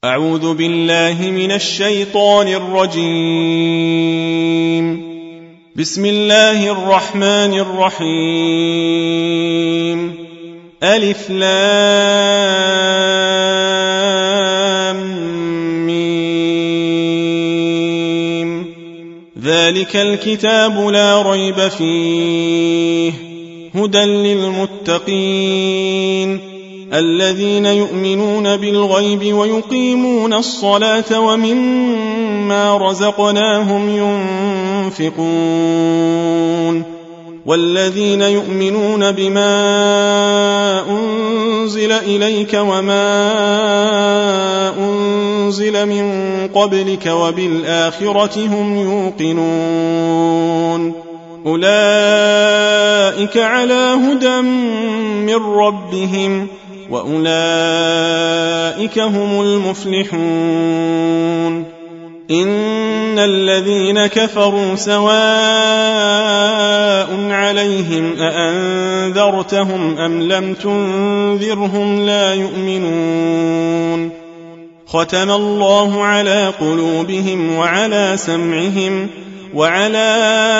أعوذ بالله من الشيطان الرجيم. بسم الله الرحمن الرحيم. ألف لام ميم. ذلك الكتاب لا ريب فيه هدى للمتقين الذين يؤمنون بالغيب ويقيمون الصلاة ومما رزقناهم ينفقون والذين يؤمنون بما أنزل إليك وما أنزل من قبلك وبالآخرة هم يوقنون أولئك على هدى من ربهم وأولئك هم المفلحون. إن الذين كفروا سواء عليهم أأنذرتهم أم لم تنذرهم لا يؤمنون. ختم الله على قلوبهم وعلى سمعهم وعلى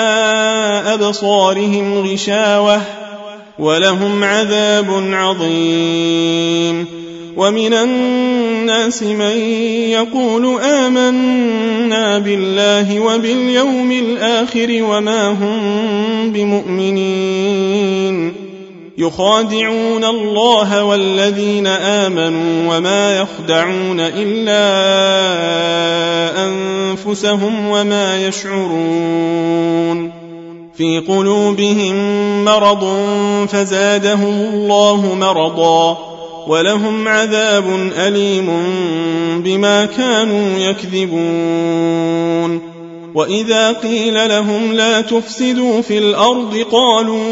أبصارهم غشاوة ولهم عذاب عظيم. ومن الناس من يقول آمنا بالله وباليوم الآخر وما هم بمؤمنين يخادعون الله والذين آمنوا وما يخدعون إلا أنفسهم وما يشعرون. في قلوبهم مرض فزادهم الله مرضا ولهم عذاب أليم بما كانوا يكذبون. وإذا قيل لهم لا تفسدوا في الأرض قالوا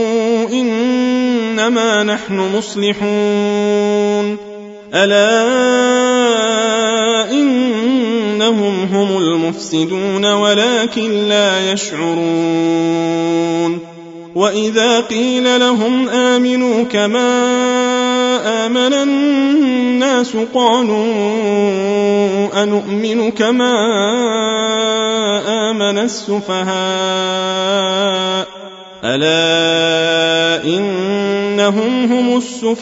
إنما نحن مصلحون ألا إنهم هم المفسدون ولكن لا يشعرون. وإذا قيل لهم آمنوا كما آمن الناس قالوا أنؤمن كما آمن السفهاء ألا إنهم هم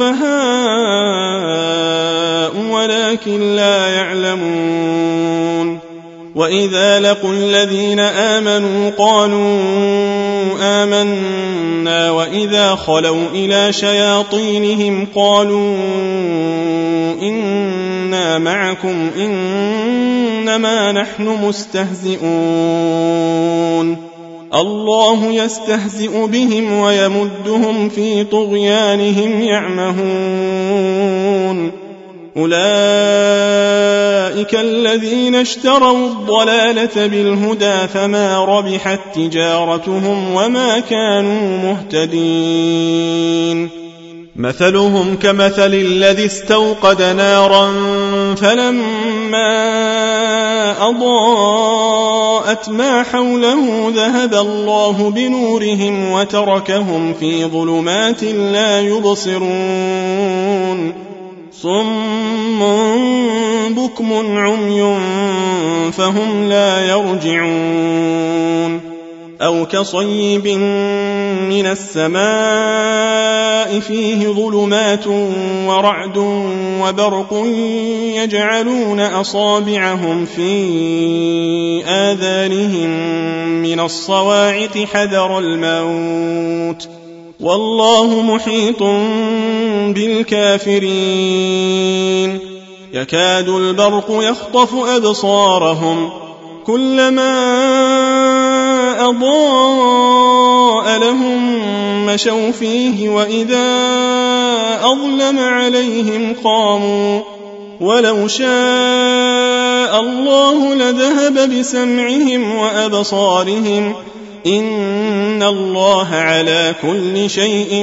السفهاء ولكن لا يعلمون. وإذا لقوا الذين آمنوا قالوا آمنا وإذا خلوا إلى شياطينهم قالوا إنا معكم إنما نحن مستهزئون. الله يستهزئ بهم ويمدهم في طغيانهم يعمهون. أولئك الذين اشتروا الضلالة بالهدى فما ربحت تجارتهم وما كانوا مهتدين. مثلهم كمثل الذي استوقد نارا فلما أضاءت ما حوله ذهب الله بنورهم وتركهم في ظلمات لا يبصرون. صم بكم عمي فهم لا يرجعون. أو كصيب من السماء فيه ظلمات ورعد وبرق يجعلون أصابعهم في آذانهم من الصواعق حذر الموت والله محيط بالكافرين. يكاد البرق يخطف أبصارهم كلما أضاء لهم مشوا فيه وإذا أظلم عليهم قاموا ولو شاء الله لذهب بسمعهم وأبصارهم إن الله على كل شيء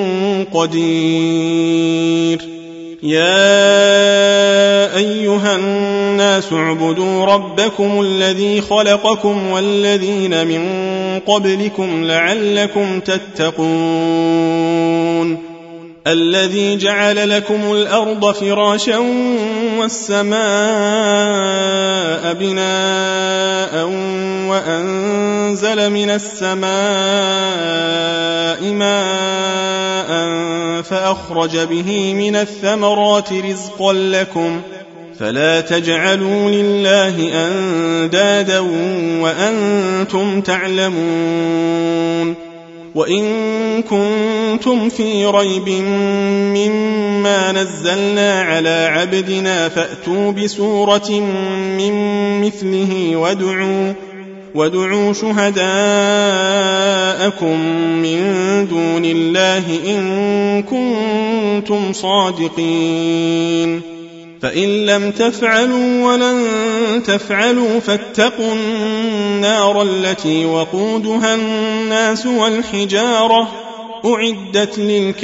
قدير. يا أيها الناس اعبدوا ربكم الذي خلقكم والذين من قبلكم لعلكم تتقون. الذي جعل لكم الأرض فراشا والسماء بناء وأنزل من السماء ماء فأخرج به من الثمرات رزقا لكم فلا تجعلوا لله أندادا وأنتم تعلمون وإن كنتم في ريب مما نزلنا على عبدنا فأتوا بسورة من مثله وادعوا شهداءكم من دون الله إن كنتم صادقين فإن لم تفعلوا ولن تفعلوا فاتقوا النار التي وقودها الناس والحجارة أعدت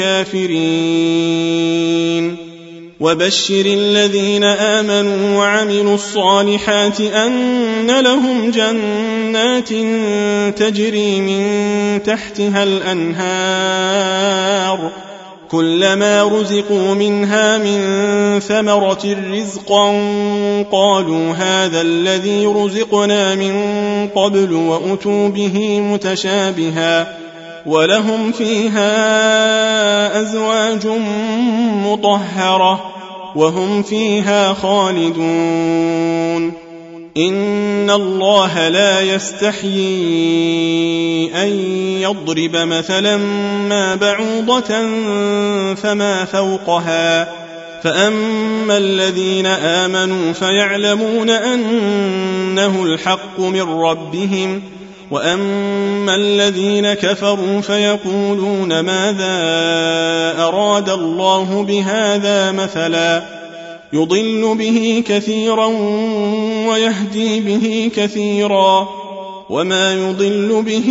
للكافرين وبشر الذين آمنوا وعملوا الصالحات أن لهم جنات تجري من تحتها الأنهار كلما رزقوا منها من ثمرة رزقا قالوا هذا الذي رزقنا من قبل وأتوا به متشابها ولهم فيها أزواج مطهرة وهم فيها خالدون إن الله لا يستحيي أن يضرب مثلا ما بعوضة فما فوقها فأما الذين آمنوا فيعلمون أنه الحق من ربهم وأما الذين كفروا فيقولون ماذا أراد الله بهذا مثلا يضل به كثيرا ويهدي به كثيرا وما يضل به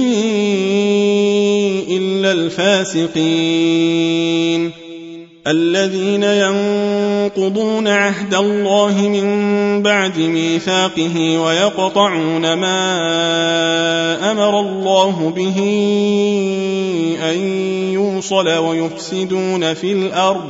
إلا الفاسقين الذين ينقضون عهد الله من بعد ميثاقه ويقطعون ما أمر الله به أن يوصل ويفسدون في الأرض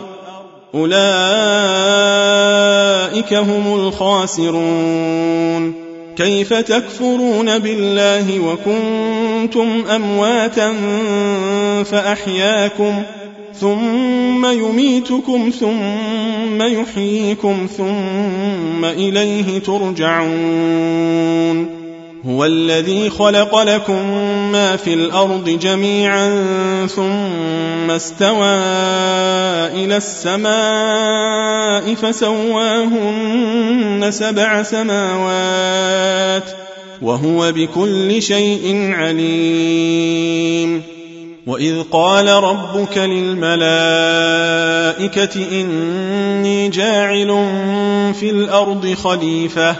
أولئك هم الخاسرون كيف تكفرون بالله وكنتم أمواتا فأحياكم ثم يميتكم ثم يحييكم ثم إليه ترجعون هو الذي خلق لكم ما في الأرض جميعا ثم استوى إلى السماء فسواهن 7 سماوات وهو بكل شيء عليم وإذ قال ربك للملائكة إني جاعل في الأرض خليفة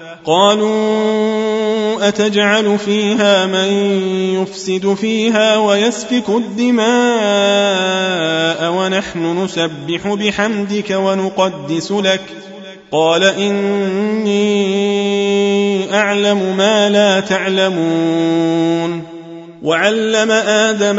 قالوا أتجعل فيها من يفسد فيها ويسفك الدماء ونحن نسبح بحمدك ونقدس لك قال إني أعلم ما لا تعلمون وعلم آدم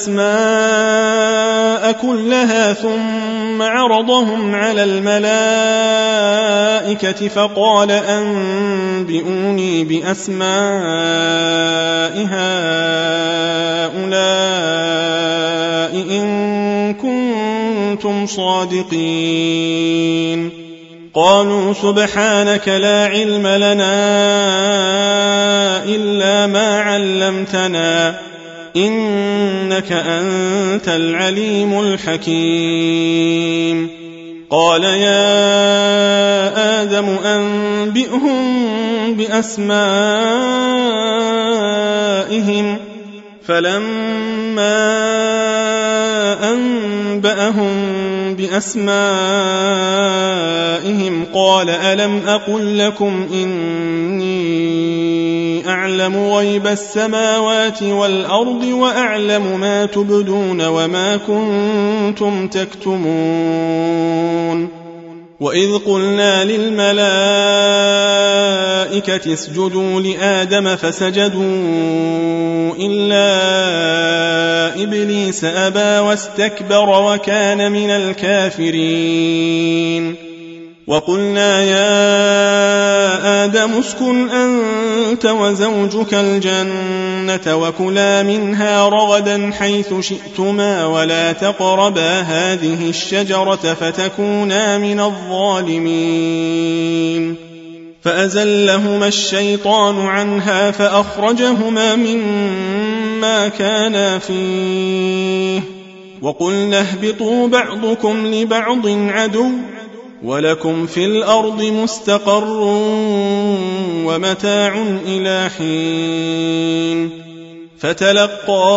الأسماء كلها ثم عرضهم على الملائكة فقال أنبئوني بأسماء هؤلاء إن كنتم صادقين قالوا سبحانك لا علم لنا إلا ما علمتنا إنك أنت العليم الحكيم قال يا آدم أنبئهم بأسمائهم فلما أنبأهم بأسمائهم قال ألم أقل لكم إني أعلم غيب السماوات والأرض وأعلم ما تبدون وما كنتم تكتمون وإذ قلنا للملائكة اسجدوا لآدم فسجدوا إلا إبليس أبى واستكبر وكان من الكافرين وقلنا يا آدم اسكن أنت وزوجك الجنة وكلا منها رغدا حيث شئتما ولا تقربا هذه الشجرة فتكونا من الظالمين فأزلهما الشيطان عنها فأخرجهما مما كانا فيه وقلنا اهبطوا بعضكم لبعض عدو ولكم في الأرض مستقر ومتاع إلى حين فتلقى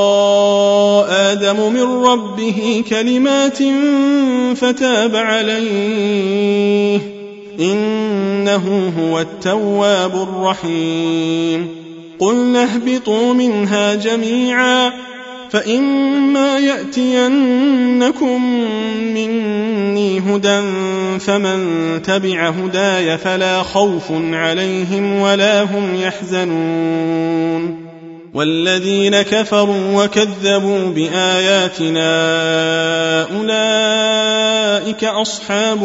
آدم من ربه كلمات فتاب عليه إنه هو التواب الرحيم قلنا اهبطوا منها جميعا فإما يأتينكم مني هدى فمن تبع هداي فلا خوف عليهم ولا هم يحزنون والذين كفروا وكذبوا بآياتنا أولئك أصحاب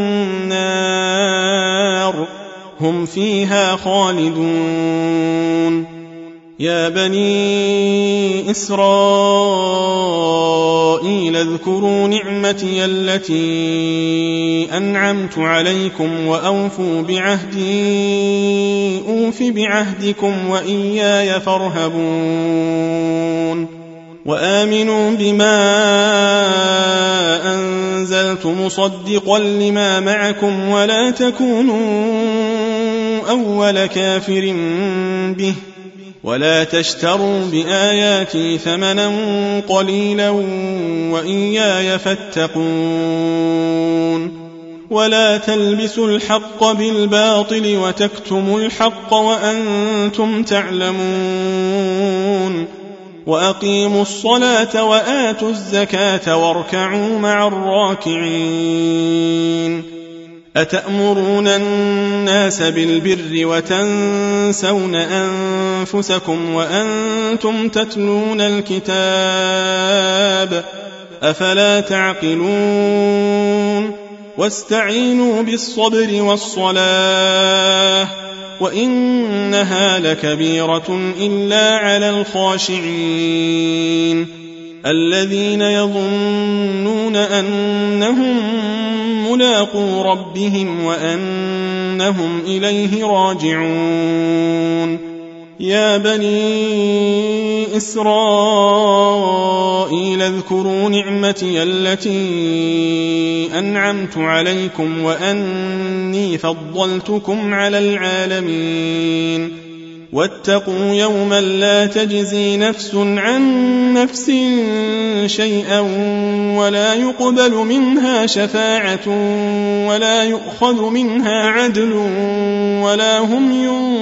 النار هم فيها خالدون يا بني إسرائيل اذكروا نعمتي التي أنعمت عليكم وأوفوا بعهدي أوف بعهدكم وإياي فارهبون وآمنوا بما أنزلت مصدقا لما معكم ولا تكونوا أول كافر به ولا تشتروا بآياتي ثمنا قليلا وإياي فاتقون ولا تلبسوا الحق بالباطل وتكتموا الحق وأنتم تعلمون وأقيموا الصلاة وآتوا الزكاة واركعوا مع الراكعين أتأمرون الناس بالبر وتنسون أنفسكم وأنتم تتلون الكتاب أفلا تعقلون واستعينوا بالصبر والصلاة وإنها لكبيرة إلا على الخاشعين الذين يظنون أنهم ملاقو ربهم وأنهم إليه راجعون يا بني إسرائيل اذكروا نعمتي التي أنعمت عليكم وأني فضلتكم على العالمين واتقوا يوما لا تجزي نفس عن نفس شيئا ولا يقبل منها شفاعة ولا يؤخذ منها عدل ولا هم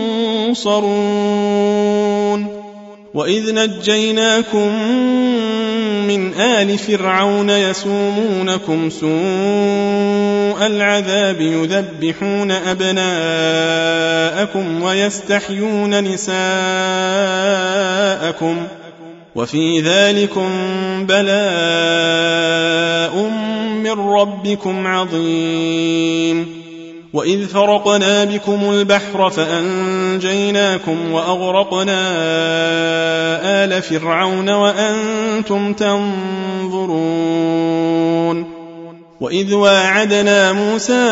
ينصرون وإذ نجيناكم من آل فرعون يسومونكم سوء العذاب يذبحون أبناءكم ويستحيون نساءكم وفي ذلكم بلاء من ربكم عظيم وإذ فرقنا بكم البحر فأنجيناكم وأغرقنا آل فرعون وأنتم تنظرون وإذ واعدنا موسى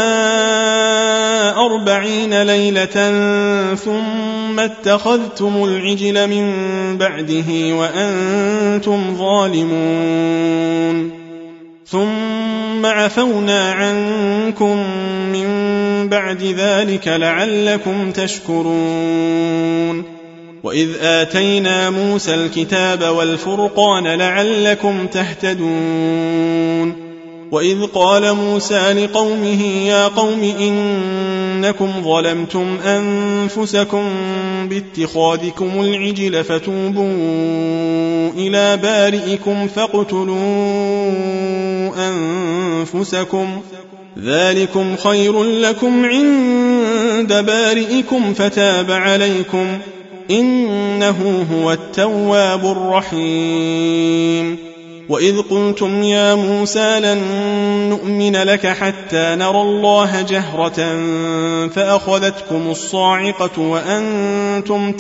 40 ليلة ثم اتخذتم العجل من بعده وأنتم ظالمون ثم عفونا عنكم من بعد ذلك لعلكم تشكرون وإذ آتينا موسى الكتاب والفرقان لعلكم تهتدون وإذ قال موسى لقومه يا قوم إنكم ظلمتم أنفسكم باتخاذكم العجل فتوبوا إلى بارئكم فاقتلوا أنفسكم ذلكم خير لكم عند بارئكم فتاب عليكم إنه هو التواب الرحيم. وإذ قلتم يا موسى لن نؤمن لك حتى نرى الله جهرة فأخذتكم الصاعقة وأنتم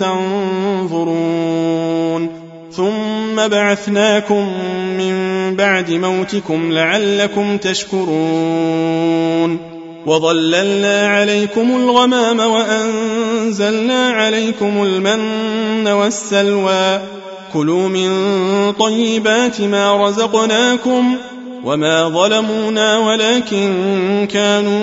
تنظرون ثم بعثناكم من بعد موتكم لعلكم تشكرون وظللنا عليكم الغمام وأنزلنا عليكم المن والسلوى كلوا من طيبات ما رزقناكم وما ظلمونا ولكن كانوا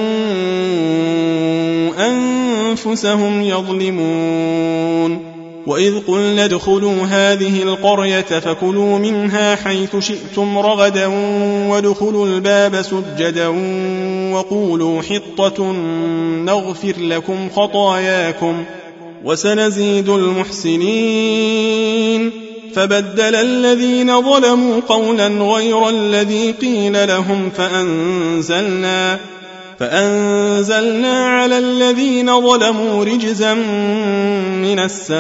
أنفسهم يظلمون. وإذ قلنا ادخلوا هذه القرية فكلوا منها حيث شئتم رغدا وادخلوا الباب سجدا وقولوا حطة نغفر لكم خطاياكم وسنزيد المحسنين. فبدل الذين ظلموا قولا غير الذي قيل لهم فأنزلنا على الذين ظلموا رجزا من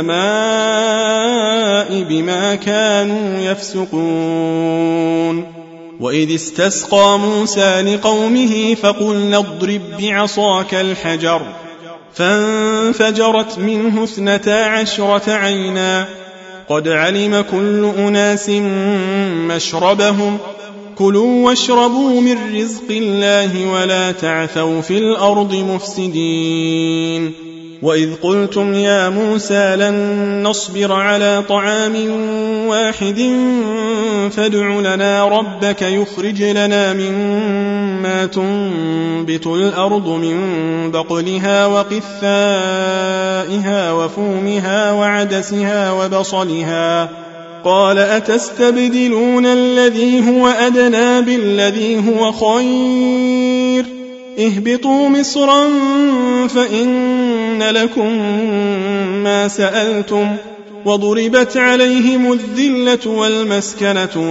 السماء بما كانوا يفسقون. وإذ استسقى موسى لقومه فقلنا اضرب بعصاك الحجر فانفجرت منه 12 عينا قد علم كل أناس مشربهم كلوا واشربوا من رزق الله ولا تعثوا في الأرض مفسدين. وإذ قلتم يا موسى لن نصبر على طعام واحد فادع لنا ربك يخرج لنا مما تنبت الأرض من بقلها وقثائها وفومها وعدسها وبصلها قال أتستبدلون الذي هو أدنى بالذي هو خير اهبطوا مصرا فإن لكم ما سألتم وضربت عليهم الذلة والمسكنة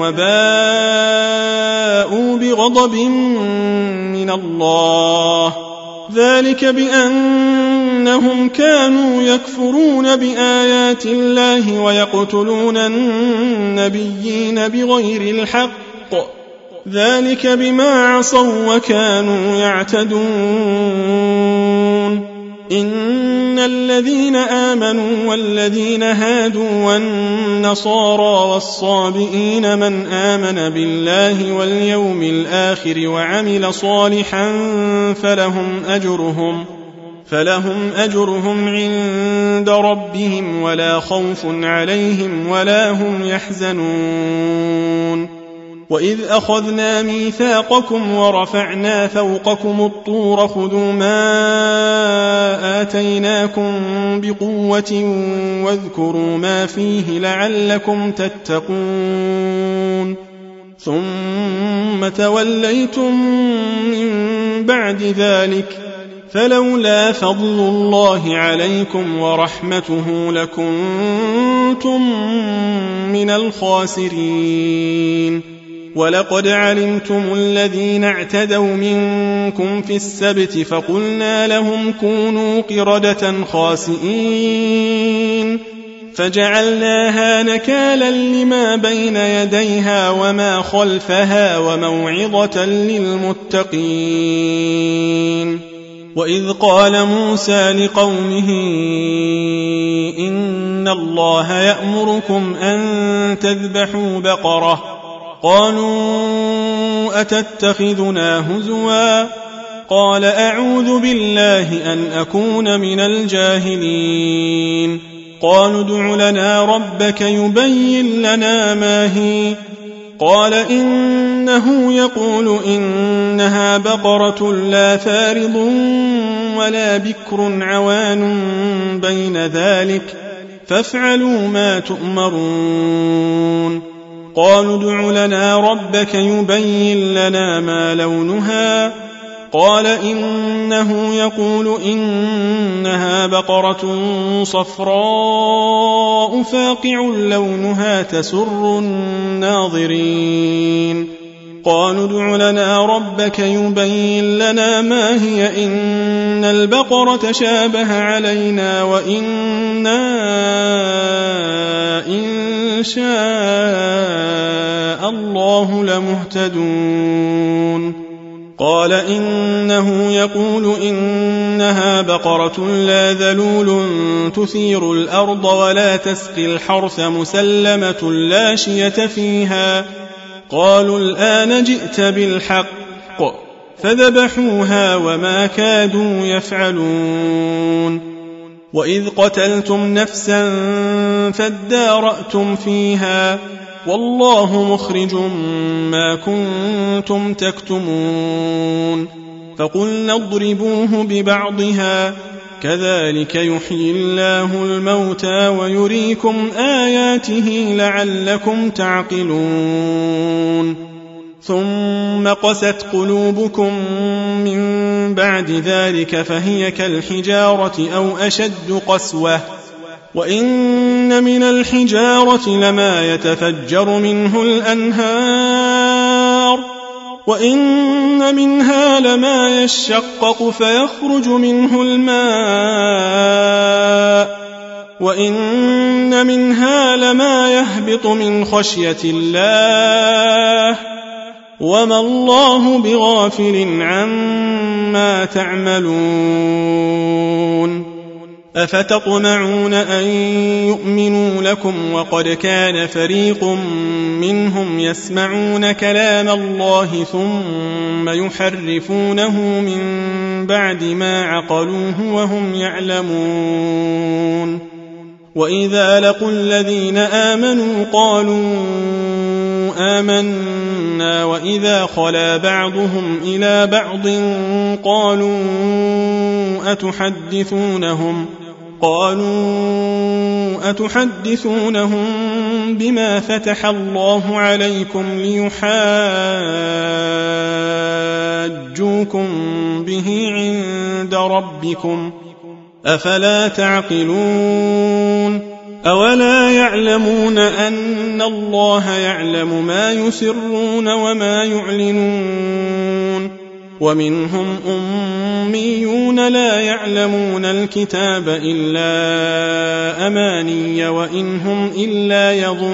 وباءوا بغضب من الله ذلك بأنهم كانوا يكفرون بآيات الله ويقتلون النبيين بغير الحق ذلك بما عصوا وكانوا يعتدون. إن الذين آمنوا والذين هادوا والنصارى والصابئين من آمن بالله واليوم الآخر وعمل صالحا فلهم أجرهم عند ربهم ولا خوف عليهم ولا هم يحزنون. وإذ أخذنا ميثاقكم ورفعنا فوقكم الطور خذوا ما آتيناكم بقوة واذكروا ما فيه لعلكم تتقون ثم توليتم من بعد ذلك فلولا فضل الله عليكم ورحمته لكنتم من الخاسرين. ولقد علمتم الذين اعتدوا منكم في السبت فقلنا لهم كونوا قردة خاسئين فجعلناها نكالا لما بين يديها وما خلفها وموعظة للمتقين. وإذ قال موسى لقومه إن الله يأمركم أن تذبحوا بقرة قالوا أتتخذنا هزوا قال أعوذ بالله أن أكون من الجاهلين. قالوا ادع لنا ربك يبين لنا ما هي قال إنه يقول إنها بقرة لا فارض ولا بكر عوان بين ذلك فافعلوا ما تؤمرون. قالوا ادع لنا ربك يبين لنا ما لونها قال إنه يقول إنها بقرة صفراء فاقع لونها تسر الناظرين. قالوا ادع لنا ربك يبين لنا ما هي إن البقرة تشابه علينا وإنا إن شاء الله لمهتدون قال إنه يقول إنها بقرة لا ذلول تثير الأرض ولا تسقي الحرث مسلمة لا شية فيها قالوا الآن جئت بالحق فذبحوها وما كادوا يفعلون وإذ قتلتم نفسا فادارأتم فيها والله مخرج ما كنتم تكتمون فقلنا اضربوه ببعضها كذلك يحيي الله الموتى ويريكم آياته لعلكم تعقلون ثم قست قلوبكم من بعد ذلك فهي كالحجارة أو أشد قسوة وإن من الحجارة لما يتفجر منه الأنهار وإن منها لما يشقق فيخرج منه الماء وإن منها لما يهبط من خشية الله وما الله بغافل عما تعملون أفتطمعون أن يؤمنوا لكم وقد كان فريق منهم يسمعون كلام الله ثم يحرفونه من بعد ما عقلوه وهم يعلمون وإذا لقوا الذين آمنوا قالوا آمنا وإذا خلا بعضهم إلى بعض قالوا أتحدثونهم بما فتح الله عليكم ليحاجوكم به عند ربكم أفلا تعقلون أولا يعلمون أن الله يعلم ما يسرون وما يعلنون ومنهم أميون لا يعلمون الكتاب إلا أماني وإن هم إلا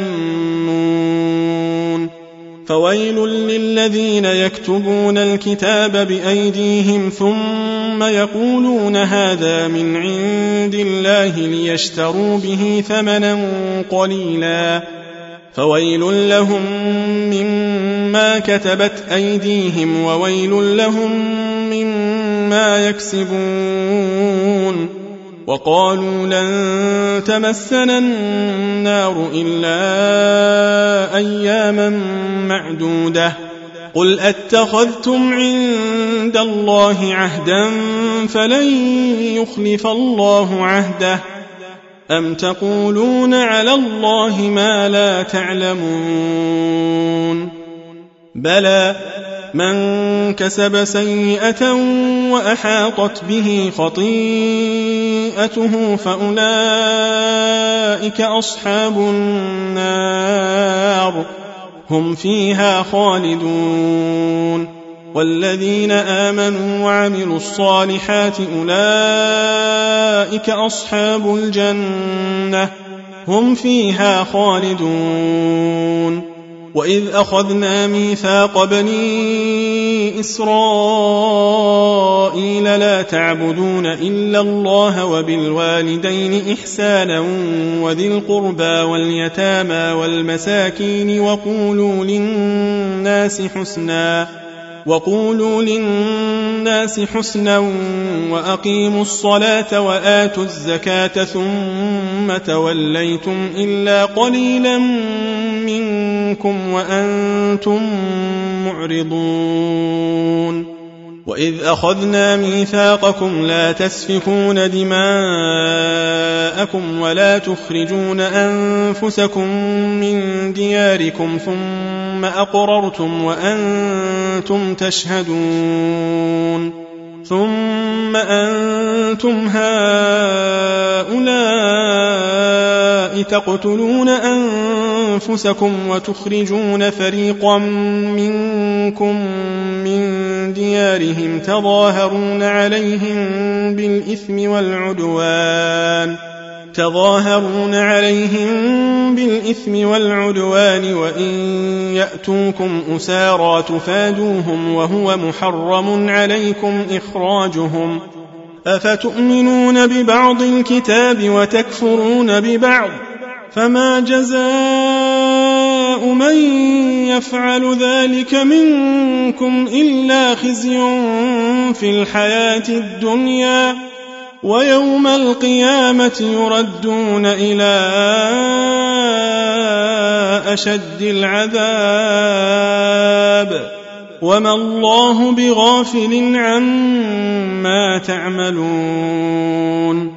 يظنون فويل للذين يكتبون الكتاب بأيديهم ثم يقولون هذا من عند الله ليشتروا به ثمنا قليلا فويل لهم مما كتبت أيديهم وويل لهم مما يكسبون وقالوا لن تمسنا النار إلا أياما معدودة قل أتخذتم عند الله عهدا فلن يخلف الله عهده أم تقولون على الله ما لا تعلمون بلى من كسب سيئة وأحاطت به خطيئته فأولئك أصحاب النار هم فيها خالدون والذين آمنوا وعملوا الصالحات أولئك أصحاب الجنة هم فيها خالدون وإذ أخذنا ميثاق بني إسرائيل لا تعبدون إلا الله وبالوالدين إحسانا وذي القربى واليتامى والمساكين وقولوا للناس حسنا وأقيموا الصلاة وآتوا الزكاة ثم توليتم إلا قليلا منكم وأنتم معرضون وإذ أخذنا ميثاقكم لا تسفكون دماءكم ولا تخرجون أنفسكم من دياركم ثم أقررتم وأنتم تشهدون ثم أنتم هؤلاء تقتلون أنفسكم وتخرجون فريقا منكم من ديارهم تظاهرون عليهم بالإثم والعدوان وإن يأتوكم أسارى تفادوهم وهو محرم عليكم إخراجهم أفتؤمنون ببعض الكتاب وتكفرون ببعض فما جزاء من يفعل ذلك منكم إلا خزي في الحياة الدنيا ويوم القيامة يردون إلى أشد العذاب وما الله بغافل عما تعملون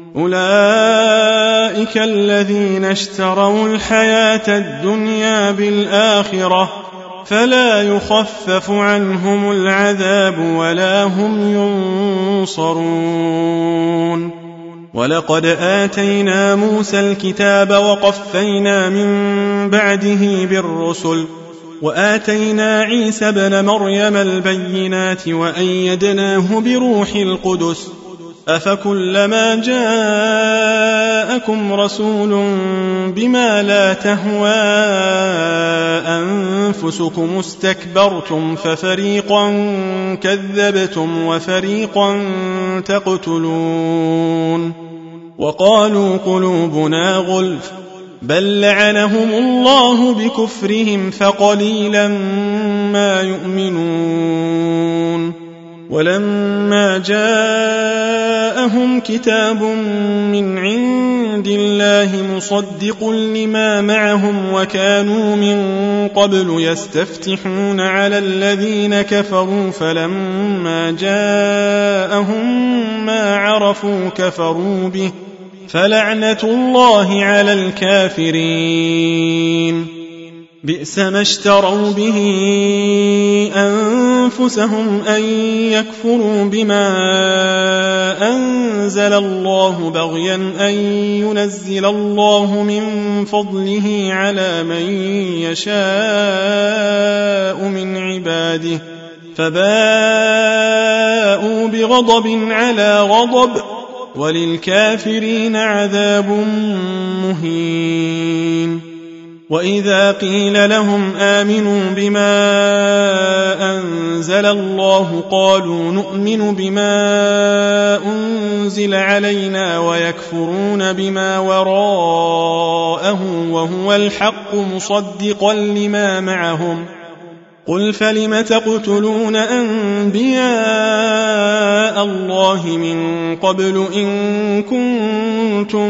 أولئك الذين اشتروا الحياة الدنيا بالآخرة فلا يخفف عنهم العذاب ولا هم ينصرون ولقد آتينا موسى الكتاب وقفينا من بعده بالرسل وآتينا عيسى ابن مريم البينات وأيدناه بروح القدس أفكلما جاءكم رسول بما لا تهوى أنفسكم استكبرتم ففريقا كذبتم وفريقا تقتلون وقالوا قلوبنا غلف بل لعنهم الله بكفرهم فقليلا ما يؤمنون ولما جاءهم كتاب من عند الله مصدق لما معهم وكانوا من قبل يستفتحون على الذين كفروا فلما جاءهم ما عرفوا كفروا به فلعنة الله على الكافرين بئس ما اشتروا به أنفسهم أن يكفروا بما أنزل الله بغيا أن ينزل الله من فضله على من يشاء من عباده فباءوا بغضب على غضب وللكافرين عذاب مهين وإذا قيل لهم آمنوا بما أنزل الله قالوا نؤمن بما أنزل علينا ويكفرون بما وراءه وهو الحق مصدقا لما معهم قل فلم تقتلون أنبياء الله من قبل إن كنتم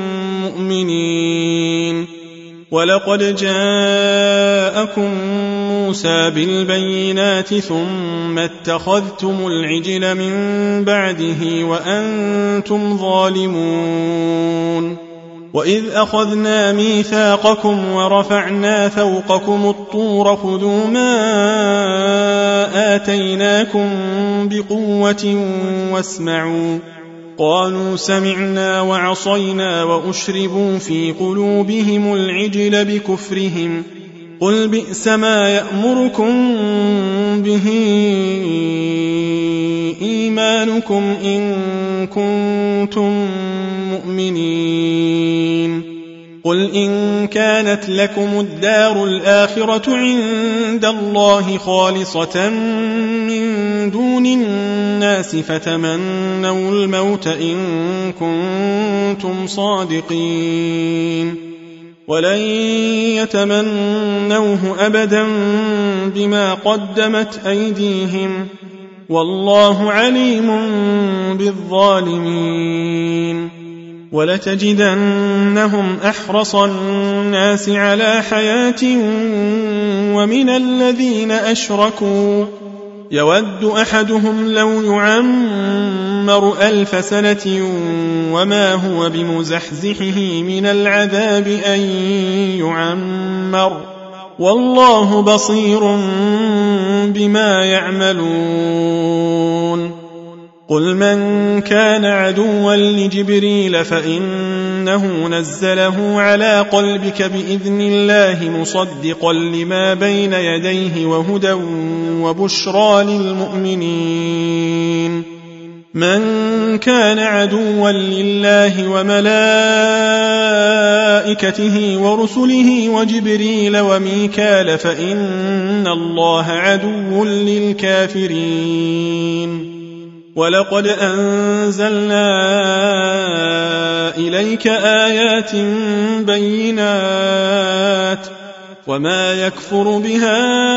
مؤمنين ولقد جاءكم موسى بالبينات ثم اتخذتم العجل من بعده وأنتم ظالمون وإذ أخذنا ميثاقكم ورفعنا فوقكم الطور خذوا ما آتيناكم بقوة واسمعوا قالوا سمعنا وعصينا وأشربوا في قلوبهم العجل بكفرهم قل بئس ما يأمركم به إيمانكم إن كنتم مؤمنين قل إن كانت لكم الدار الآخرة عند الله خالصة من دون الناس فتمنوا الموت إن كنتم صادقين ولن يتمنوه أبدا بما قدمت أيديهم والله عليم بالظالمين ولتجدنهم أحرص الناس على حياة ومن الذين أشركوا يود أحدهم لو يعمر 1000 سنة وما هو بمزحزحه من العذاب أن يعمر والله بصير بما يعملون قل من كان عدوا لجبريل فإنه نزله على قلبك بإذن الله مصدقا لما بين يديه وهدى وبشرى للمؤمنين. من كان عدوا لله وملائكته ورسله وجبريل وميكال فإن الله عدو للكافرين. ولقد أنزلنا إليك آيات بينات وما يكفر بها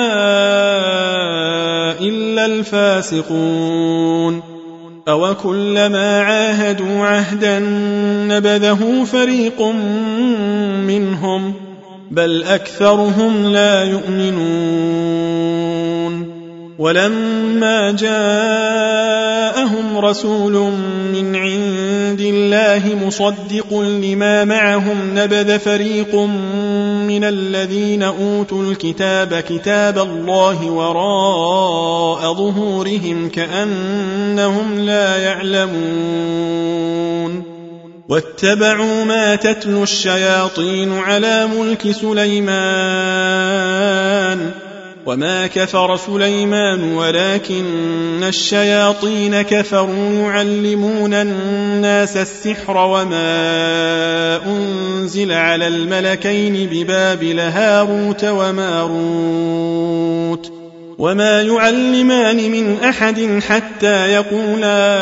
إلا الفاسقون. أوكلما عاهدوا عهدا نبذه فريق منهم بل أكثرهم لا يؤمنون. ولما جاءهم رسول من عند الله مصدق لما معهم نبذ فريق من الذين أوتوا الكتاب كتاب الله وراء ظهورهم كأنهم لا يعلمون. واتبعوا ما تتلو الشياطين على ملك سليمان وما كفر سليمان ولكن الشياطين كفروا يعلمون الناس السحر وما أنزل على الملكين ببابل هاروت وماروت وما يعلمان من أحد حتى يقولا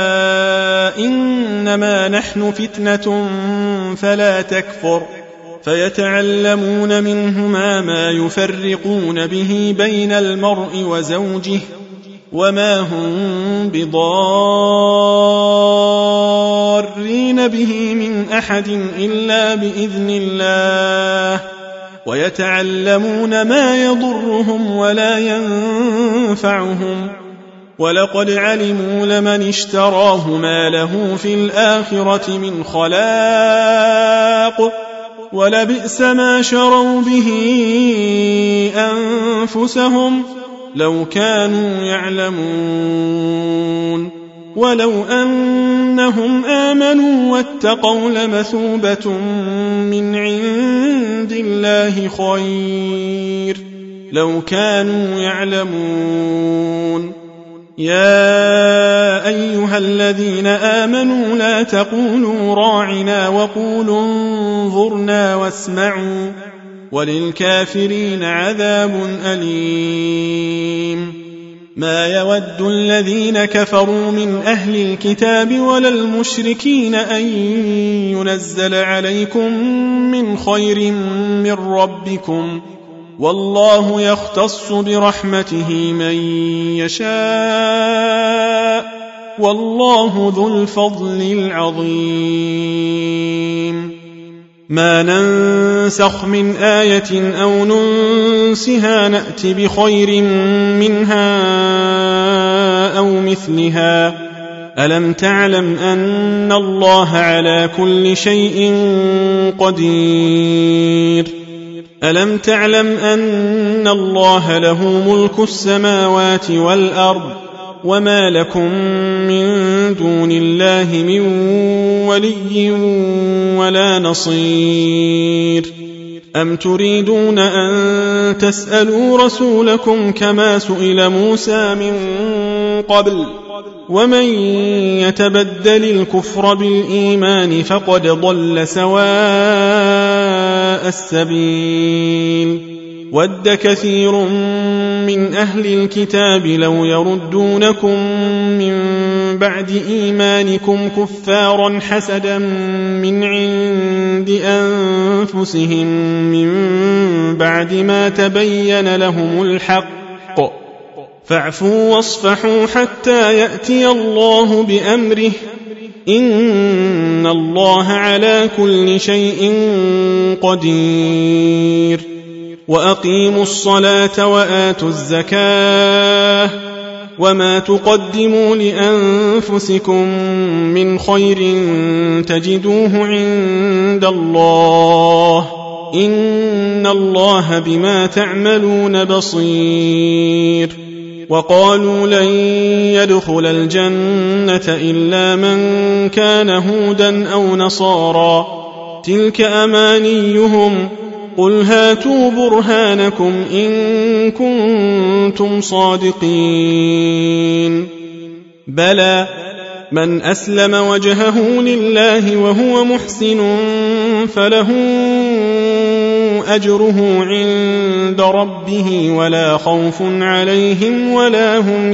إنما نحن فتنة فلا تكفر فيتعلمون منهما ما يفرقون به بين المرء وزوجه وما هم بضارين به من أحد إلا بإذن الله ويتعلمون ما يضرهم ولا ينفعهم ولقد علموا لمن اشتراه ما له في الآخرة من خلاق ولبئس ما شروا به أنفسهم لو كانوا يعلمون. ولو أنهم آمنوا واتقوا لمثوبة من عند الله خير لو كانوا يعلمون. يا أيها الذين آمنوا لا تقولوا راعنا وقولوا انظرنا واسمعوا وللكافرين عذاب أليم. ما يود الذين كفروا من أهل الكتاب ولا المشركين أن ينزل عليكم من خير من ربكم والله يختص برحمته من يشاء والله ذو الفضل العظيم. ما ننسخ من آية أو ننسها نأت بخير منها أو مثلها. ألم تعلم أن الله على كل شيء قدير. ألم تعلم أن الله له ملك السماوات والأرض وما لكم من دون الله من ولي ولا نصير. أم تريدون أن تسألوا رسولكم كما سئل موسى من قبل ومن يتبدل الكفر بالإيمان فقد ضل سواء السبيل. ود كثير من أهل الكتاب لو يردونكم من بعد إيمانكم كفارا حسدا من عند أنفسهم من بعد ما تبين لهم الحق فاعفوا واصفحوا حتى يأتي الله بأمره إن الله على كل شيء قدير. وأقيموا الصلاة وآتوا الزكاة وما تقدموا لأنفسكم من خير تجدوه عند الله إن الله بما تعملون بصير. وقالوا لن يدخل الجنة إلا من كان هودا أو نصارى تلك أمانيهم قل هاتوا برهانكم إن كنتم صادقين بلى من أسلم وجهه لله وهو محسن فله أجره عند ربه ولا خوف عليهم ولا هم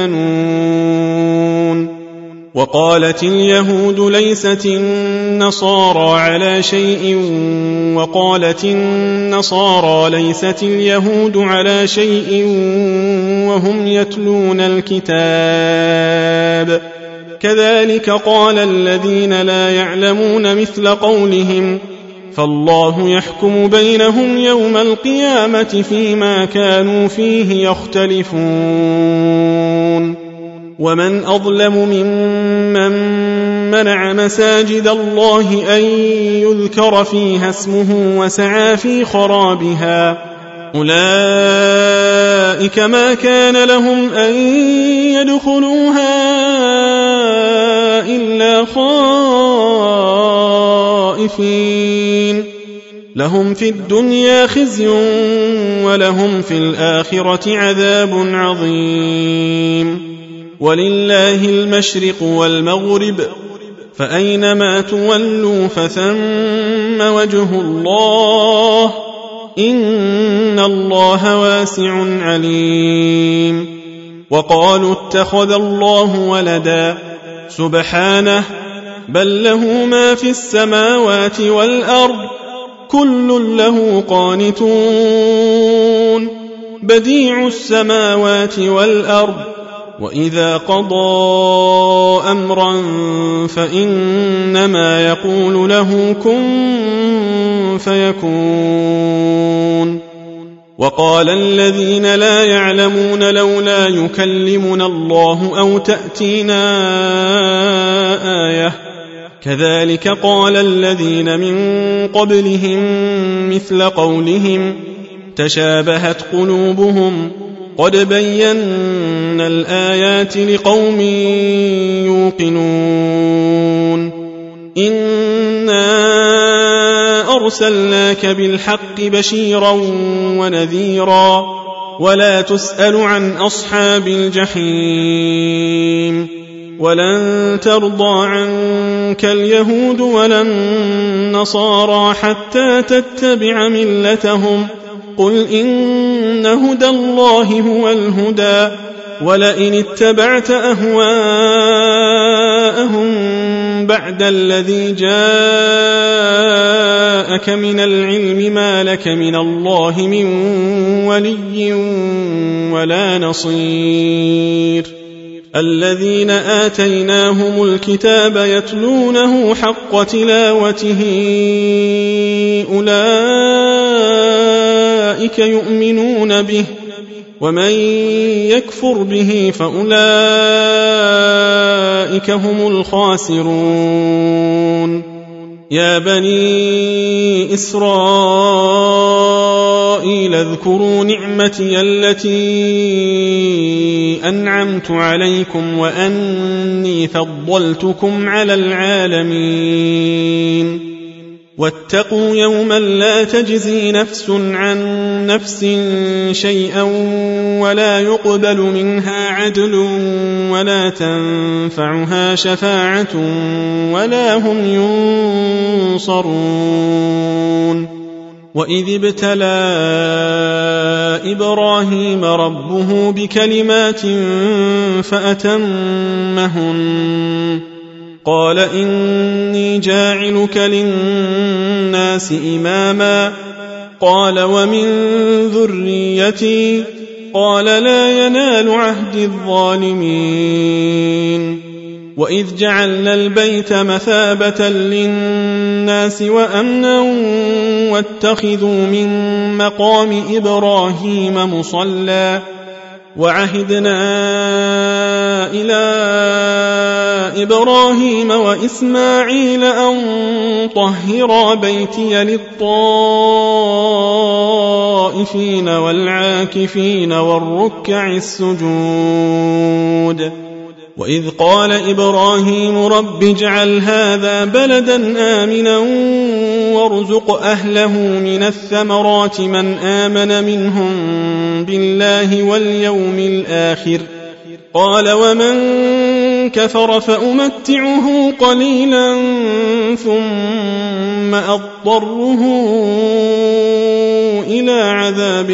يحزنون وقالت اليهود ليست النصارى على شيء وقالت النصارى ليست اليهود على شيء وهم يتلون الكتاب كذلك قال الذين لا يعلمون مثل قولهم فالله يحكم بينهم يوم القيامة فيما كانوا فيه يختلفون ومن أظلم ممن منع مساجد الله أن يذكر فيها اسمه وسعى في خرابها أولئك ما كان لهم أن يدخلوها إلا خائفين لهم في الدنيا خزي ولهم في الآخرة عذاب عظيم ولله المشرق والمغرب فأينما تولوا فثم وجه الله إن الله واسع عليم وقالوا اتخذ الله ولدا سبحانه بل له ما في السماوات والأرض كل له قانتون بديع السماوات والأرض وإذا قضى أمرا فإنما يقول له كن فيكون وقال الذين لا يعلمون لولا يكلمنا الله أو تأتينا آية كذلك قال الذين من قبلهم مثل قولهم تشابهت قلوبهم قد بينا الآيات لقوم يوقنون إنا أرسلناك بالحق بشيرا ونذيرا ولا تسأل عن أصحاب الجحيم ولن ترضى عنك اليهود ولا النصارى حتى تتبع ملتهم قل إن هدى الله هو الهدى ولئن اتبعت أهواءهم بعد الذي جاءك من العلم ما لك من الله من ولي ولا نصير الذين آتيناهم الكتاب يتلونه حق تلاوته أولئك يؤمنون به ومن يكفر به فأولئك هم الخاسرون يا بني إسرائيل اذكروا نعمتي التي أنعمت عليكم وأني فضلتكم على العالمين واتقوا يوما لا تجزي نفس عن نفس شيئا ولا يقبل منها عدل ولا تنفعها شفاعة ولا هم ينصرون وإذ ابتلى إبراهيم ربه بكلمات فأتمهن قال إني جاعلك للناس إماما قال ومن ذريتي قال لا ينال عهد الظالمين وإذ جعلنا البيت مثابة للناس وأمنا واتخذوا من مقام إبراهيم مصلى وعهدنا إلى إبراهيم وإسماعيل أن طهرا بيتي للطائفين والعاكفين والركع السجود وإذ قال إبراهيم رب اجعل هذا بلدا آمنا وارزق أهله من الثمرات من آمن منهم بالله واليوم الآخر قال ومن كفر فأمتعه قليلا ثم أضطره إلى عذاب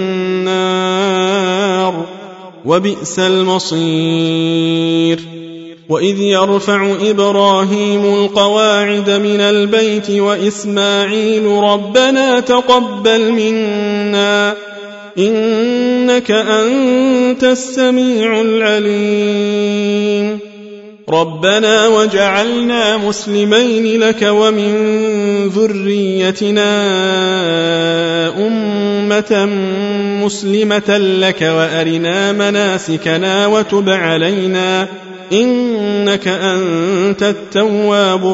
النار وبئس المصير وإذ يرفع إبراهيم القواعد من البيت وإسماعيل ربنا تقبل منا إنك أنت السميع العليم ربنا وجعلنا مسلمين لك ومن ذريتنا أمة مسلمة لك وأرنا مناسكنا وتب علينا إنك أنت التواب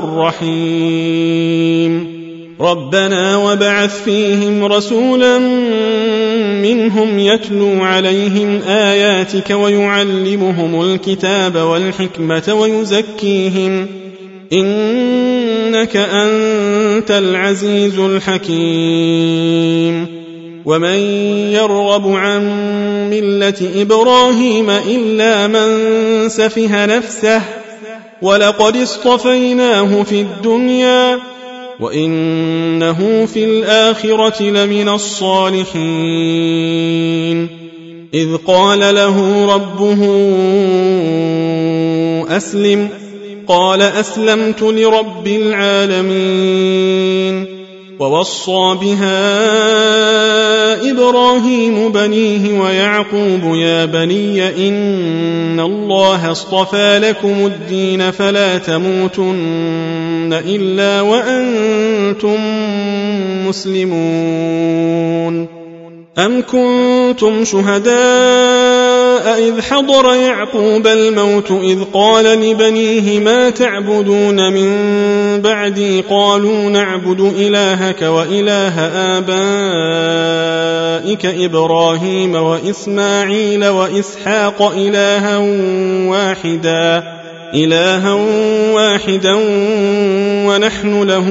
الرحيم ربنا وابعث فيهم رسولا منهم يتلو عليهم آياتك ويعلمهم الكتاب والحكمة ويزكيهم إنك أنت العزيز الحكيم ومن يرغب عن ملة إبراهيم إلا من سفه نفسه ولقد اصطفيناه في الدنيا وإنه في الآخرة لمن الصالحين إذ قال له ربه أسلم قال أسلمت لرب العالمين ووصى بها إبراهيم بنيه ويعقوب يا بني إن الله اصطفى لكم الدين فلا تموتن إلا وأنتم مسلمون أم كنتم شهداء إذ حضر يعقوب الموت إذ قال لبنيه ما تعبدون من بعدي قالوا نعبد إلهك وإله آبائك إبراهيم وإسماعيل وإسحاق إلها واحدا ونحن له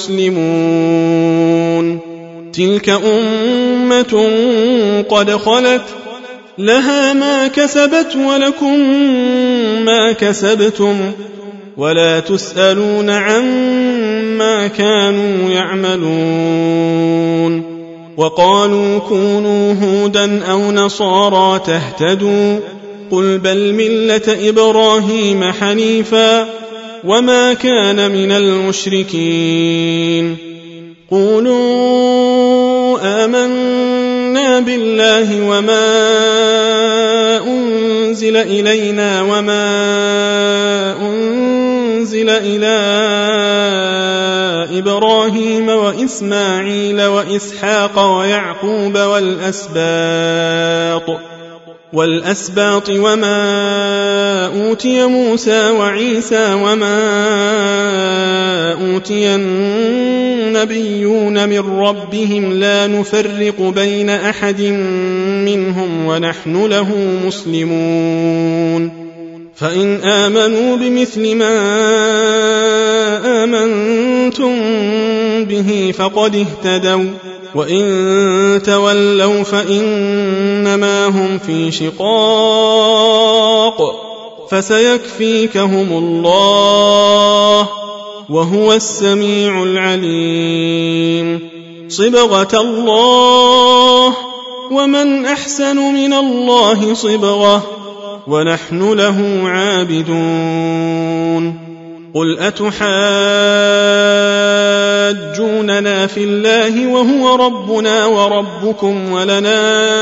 مسلمون تلك أمة قد خلت لها ما كسبت ولكم ما كسبتم ولا تسألون عما كانوا يعملون وقالوا كونوا هودا أو نصارى تهتدوا قل بل ملة إبراهيم حنيفا وما كان من المشركين قولوا آمنا بالله وما أنزل إلينا وما أنزل إلى إبراهيم وإسماعيل وإسحاق ويعقوب والأسباط وما أوتي موسى وعيسى وما أوتي النبيون من ربهم لا نفرق بين أحد منهم ونحن له مسلمون فإن آمنوا بمثل ما آمنتم به فقد اهتدوا وإن تولوا فإنما هم في شقاق فسيكفيكهم الله وهو السميع العليم صبغة الله ومن أحسن من الله صبغة ونحن له عابدون قل أتحاجوننا في الله وهو ربنا وربكم ولنا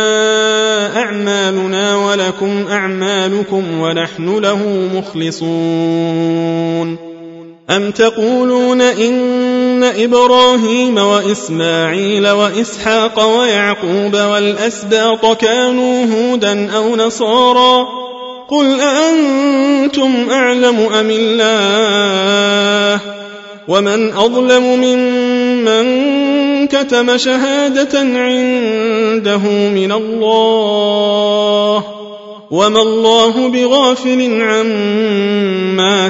أعمالنا ولكم أعمالكم ونحن له مخلصون أم تقولون إن إبراهيم وإسماعيل وإسحاق ويعقوب والأسباط كانوا هودا أو نصارى قل أأنتم أعلم أم الله ومن أظلم ممن كتم شهادة عنده من الله وما الله بغافل عما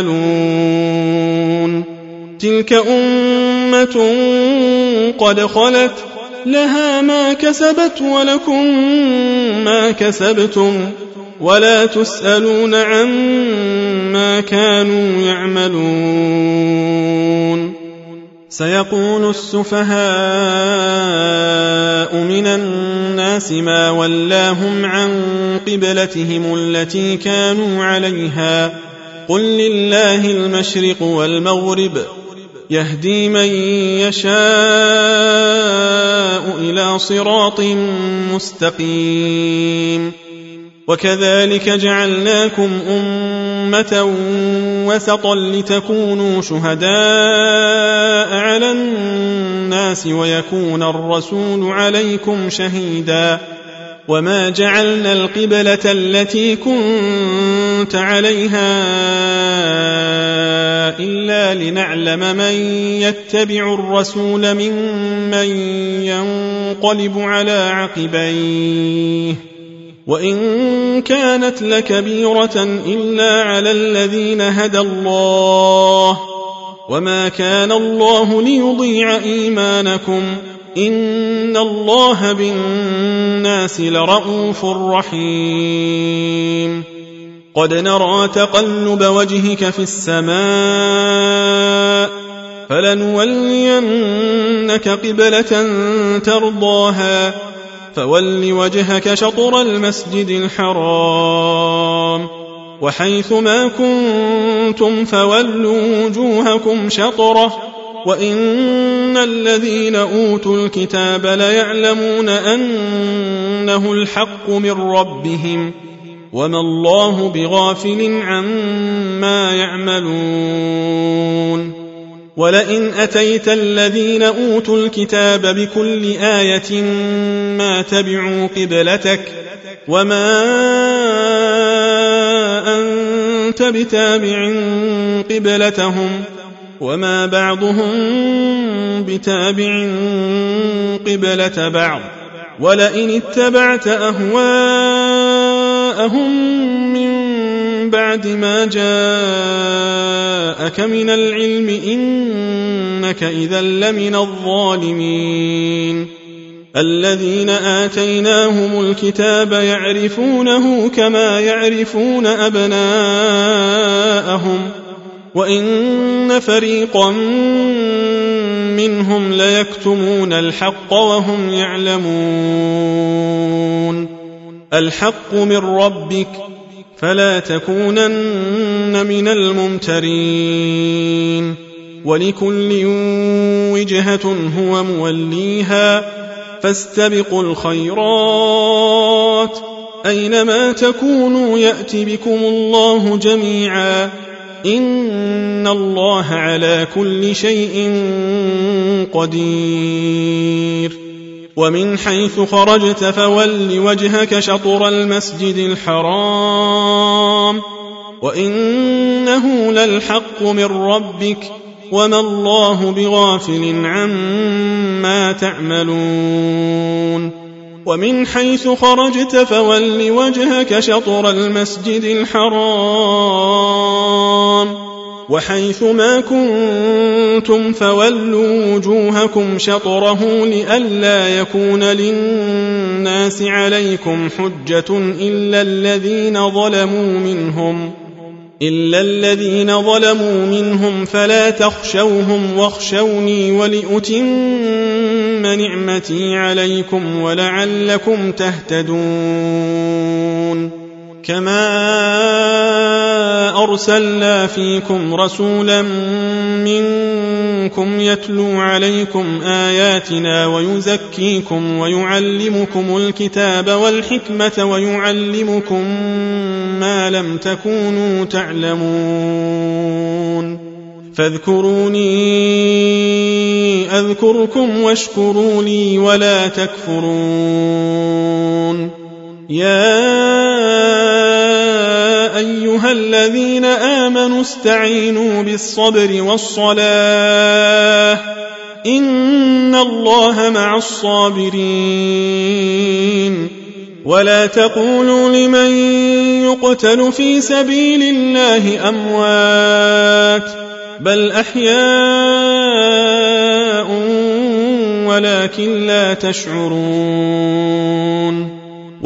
تعملون تلك أمة قد خلت لها ما كسبت ولكم ما كسبتم ولا تسألون عما كانوا يعملون سيقول السفهاء من الناس ما ولاهم عن قبلتهم التي كانوا عليها قل لله المشرق والمغرب يهدي من يشاء إلى صراط مستقيم وكذلك جعلناكم أمة وسطا لتكونوا شهداء على الناس ويكون الرسول عليكم شهيدا وما جعلنا القبلة التي كنت عليها إلا لنعلم من يتبع الرسول ممن ينقلب على عقبيه وإن كانت لكبيرة إلا على الذين هدى الله وما كان الله ليضيع إيمانكم إن الله بالناس لرءوف رحيم قد نرى تقلب وجهك في السماء فلنولينك قبلة ترضاها فول وجهك شطر المسجد الحرام وحيث ما كنتم فولوا وجوهكم شطره وإن الذين أوتوا الكتاب ليعلمون أنه الحق من ربهم وما الله بغافل عما يعملون ولئن أتيت الذين أوتوا الكتاب بكل آية ما تبعوا قبلتك وما أنت بتابع قبلتهم وما بعضهم بتابع قبلة بعض ولئن اتبعت أهواءهم من بعد ما جاءك من العلم إنك إذا لمن الظالمين الذين آتيناهم الكتاب يعرفونه كما يعرفون أبناءهم وإن فريقا منهم ليكتمون الحق وهم يعلمون الحق من ربك فلا تكونن من الممترين ولكل وجهة هو موليها فاستبقوا الخيرات أينما تكونوا يأت بكم الله جميعا إن الله على كل شيء قدير ومن حيث خرجت فول وجهك شطر المسجد الحرام وإنه للحق من ربك وما الله بغافل عما تعملون ومن حيث خرجت فول وجهك شطر المسجد الحرام وحيث ما كنتم فولوا وجوهكم شطره لئلا يكون للناس عليكم حجة إلا الذين ظلموا منهم فلا تخشوهم واخشوني ولأتم نعمتي عليكم ولعلكم تهتدون كما أرسلنا فيكم رسولا منكم يتلو عليكم آياتنا ويزكيكم ويعلمكم الكتاب والحكمة ويعلمكم ما لم تكونوا تعلمون فاذكروني أذكركم واشكروا لي ولا تكفرون. يا أيها الذين آمنوا استعينوا بالصبر والصلاة إن الله مع الصابرين. ولا تقولوا لمن يقتل في سبيل الله أموات بل أحياء ولكن لا تشعرون.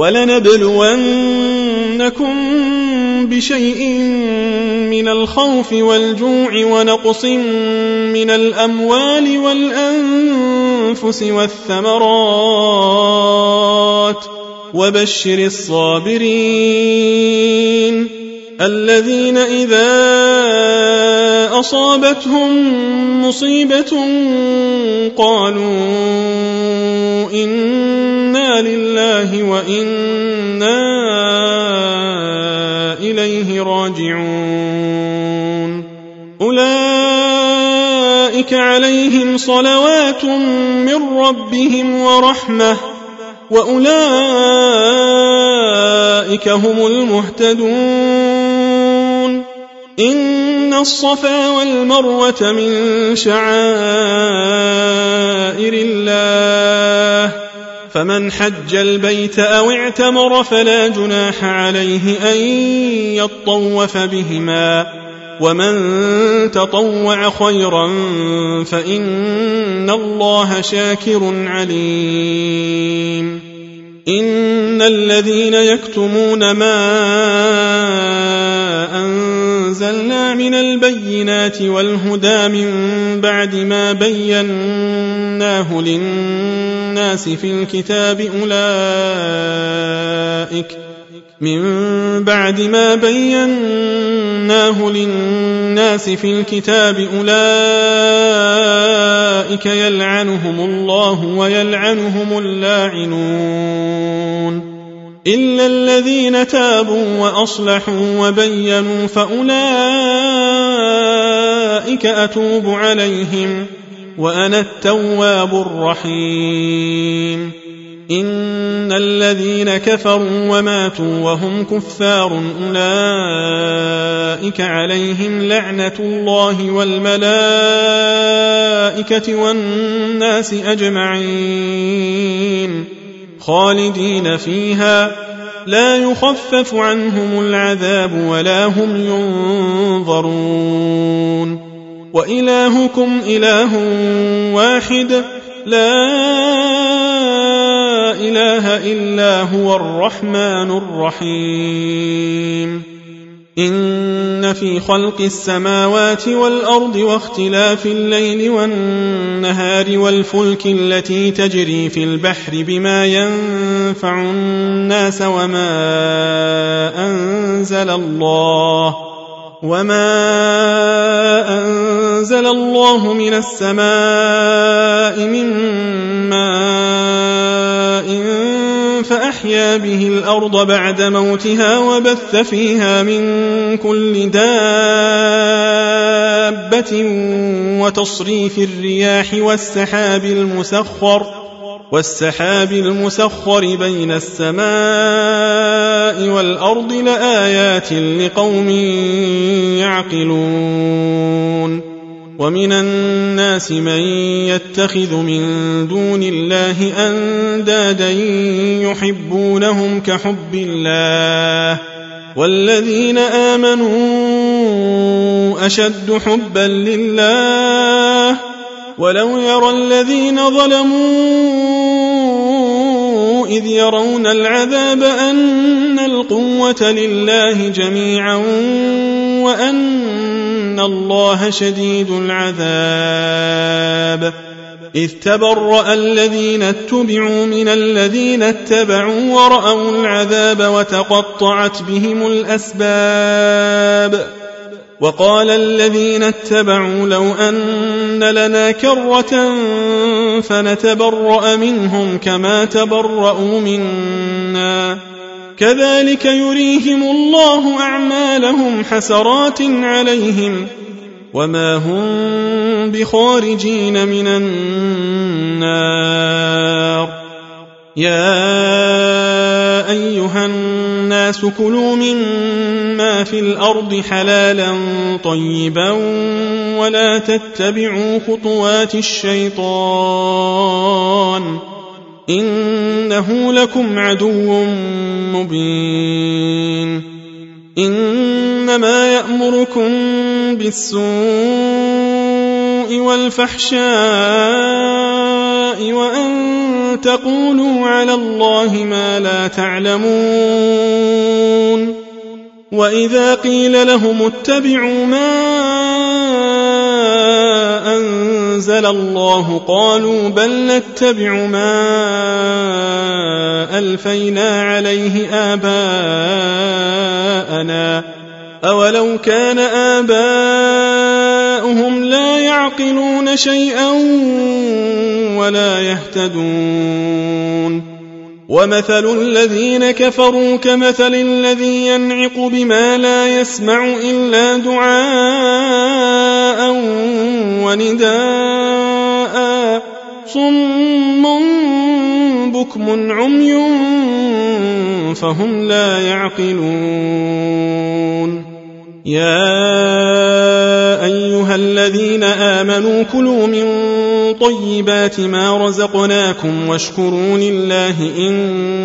ولنبلونكم بشيء من الخوف والجوع ونقص من الأموال والأنفس والثمرات وبشر الصابرين الذين إذا أصابتهم مصيبة قالوا إنا لله وإنا إليه راجعون. أولئك عليهم صلوات من ربهم ورحمة وأولئك هم المهتدون. إن الصفا والمروة من شعائر الله فمن حج البيت أو اعتمر فلا جناح عليه أن يطوف بهما ومن تطوع خيرا فإن الله شاكر عليم. إن الذين يكتمون ما أنزلنا من البينات والهدى من بعد ما بيناه للناس في الكتاب أولئك يلعنهم الله ويلعنهم اللاعنون إلا الذين تابوا وأصلحوا وبينوا فأولئك أتوب عليهم وأنا التواب الرحيم. إن الذين كفروا وماتوا وهم كفار أولئك عليهم لعنة الله والملائكة والناس أجمعين خالدين فيها لا يخفف عنهم العذاب ولا هم ينظرون. وإلهكم إله واحد لا إله إلا هو الرحمن الرحيم. إن في خلق السماوات والأرض واختلاف الليل والنهار والفلك التي تجري في البحر بما ينفع الناس وما أنزل الله من السماء من ماء فأحيا به الأرض بعد موتها وبث فيها من كل دابة وتصريف الرياح والسحاب المسخر بين السماء والأرض لآيات لقوم يعقلون. ومن الناس من يتخذ من دون الله أندادا يحبونهم كحب الله والذين آمنوا أشد حبا لله ولو يرى الذين ظلموا إذ يرون العذاب أن القوة لله جميعا وأن الله شديد العذاب. إذ تبرأ الذين اتبعوا من الذين اتبعوا ورأوا العذاب وتقطعت بهم الأسباب. وقال الذين اتبعوا لو أن لنا كرة فنتبرأ منهم كما تبرأوا منا كذلك يريهم الله أعمالهم حسرات عليهم وما هم بخارجين من النار. يا أيها الناس كلوا مما في الأرض حلالا طيبا ولا تتبعوا خطوات الشيطان إنه لكم عدو مبين. إنما يأمركم بالسوء والفحشاء وأن تقولوا على الله ما لا تعلمون. وإذا قيل لهم اتبعوا ما أنزل الله قالوا بل نتبع ما ألفينا عليه آباءنا أولو كان آباؤهم لا يعقلون شيئا ولا يهتدون. ومثل الذين كفروا كمثل الذي ينعق بما لا يسمع إلا دعاء ونداء صم بكم عمي فهم لا يعقلون. يا أيها الذين آمنوا كلوا من طيبات ما رزقناكم واشكروا لله إن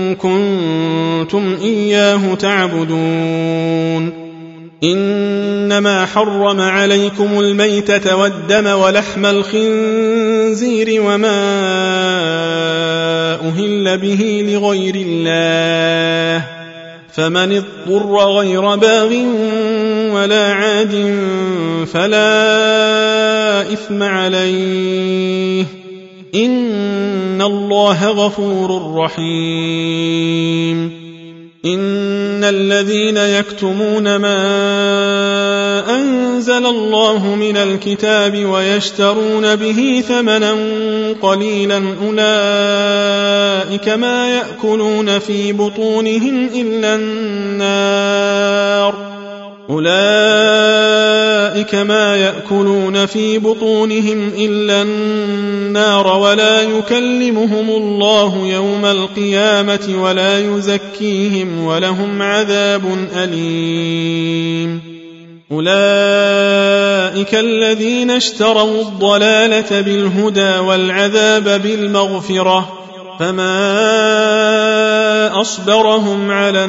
كنتم إياه تعبدون. إنما حرم عليكم الميتة والدم ولحم الخنزير وما أهل به لغير الله فمن اضطر غير باغ ولا عاد فلا إثم عليه إن الله غفور رحيم. إن الذين يكتمون ما أنزل الله من الكتاب ويشترون به ثمنا قليلا أولئك ما يأكلون في بطونهم إلا النار ولا يكلمهم الله يوم القيامة ولا يزكيهم ولهم عذاب أليم. أولئك الذين اشتروا الضلالة بالهدى والعذاب بالمغفرة فما أصبرهم على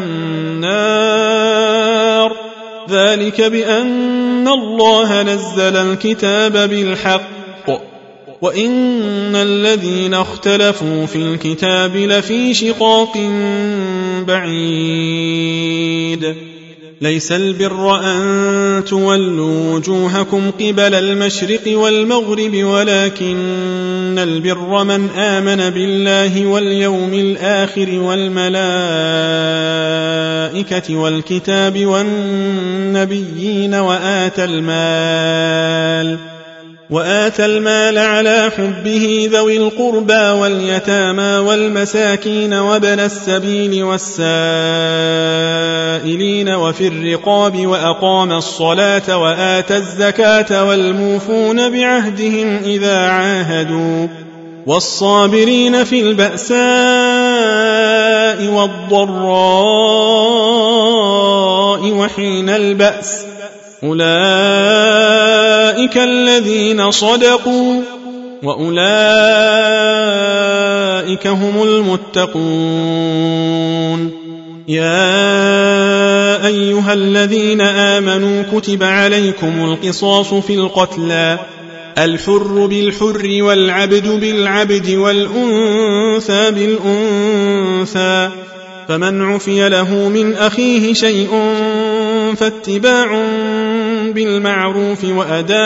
النار ذلك بأن الله نزل الكتاب بالحق وإن الذين اختلفوا في الكتاب لفي شقاق بعيد. ليس البر أن تولوا وجوهكم قبل المشرق والمغرب ولكن البر من آمن بالله واليوم الآخر والملائكة والكتاب والنبيين وآتى المال على حبه ذوي القربى واليتامى والمساكين وابن السبيل والسائلين وفي الرقاب وأقام الصلاة وآتى الزكاة والموفون بعهدهم إذا عاهدوا والصابرين في البأساء والضراء وحين البأس أولئك الذين صدقوا وأولئك هم المتقون. يا أيها الذين آمنوا كتب عليكم القصاص في القتلى الحر بالحر والعبد بالعبد والأنثى بالأنثى فمن عفي له من أخيه شيء فاتباع بالمعروف وأداء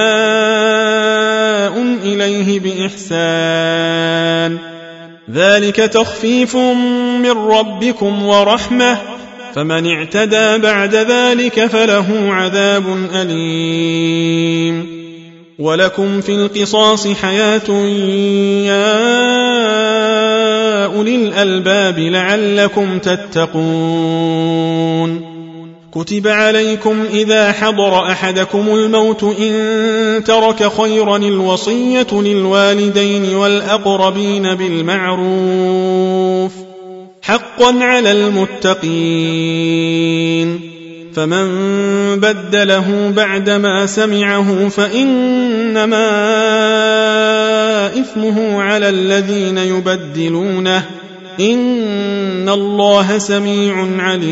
إليه بإحسان ذلك تخفيف من ربكم ورحمة فمن اعتدى بعد ذلك فله عذاب أليم. ولكم في القصاص حياة يا أولي الألباب لعلكم تتقون. كتب عليكم إذا حضر أحدكم الموت إن ترك خيرا الوصية للوالدين والأقربين بالمعروف حقا على المتقين فمن بدله بعدما سمعه فإنما إثمه على الذين يبدلونه إن الله سميع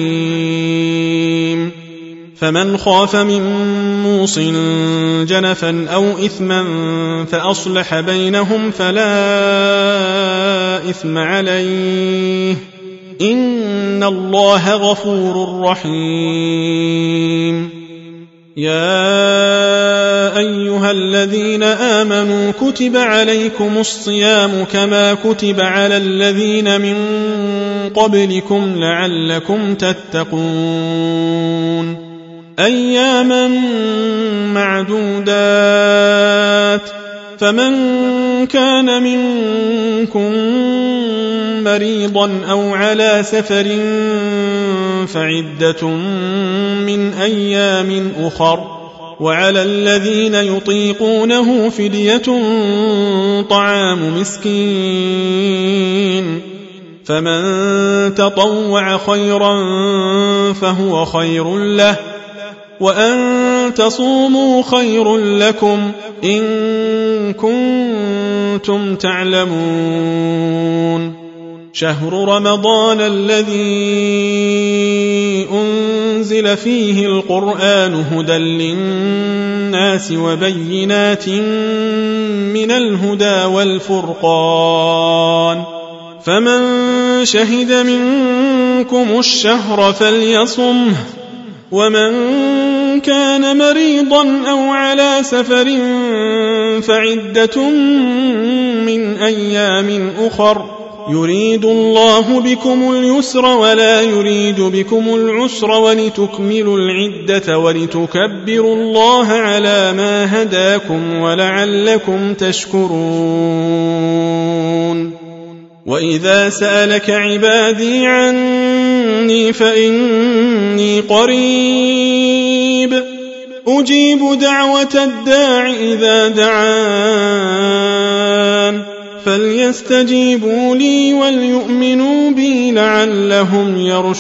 عليم فمن خاف من موص جنفا أو إثما فأصلح بينهم فلا إثم عليه إن الله غفور رحيم يا أيها الذين آمنوا كتب عليكم الصيام كما كتب على الذين من قبلكم لعلكم تتقون أياما معدودات فمن كان منكم مريضا أو على سفر فعدة من أيام أخر وعلى الذين يطيقونه فدية طعام مسكين فمن تطوع خيرا فهو خير له وأن تصوموا خير لكم إن كنتم تعلمون شهر رمضان الذي أنزل فيه القرآن هدى للناس وبينات من الهدى والفرقان فمن شهد منكم الشهر فليصمه ومن كان مريضا أو على سفر فعدة من أيام أخر يريد الله بكم اليسر ولا يريد بكم العسر ولتكملوا العدة ولتكبروا الله على ما هداكم ولعلكم تشكرون وإذا سألك عبادي عني فإني قريب أجيب دعوة الداع إذا دعان فليستجيبوا لي وليؤمنوا بي لعلهم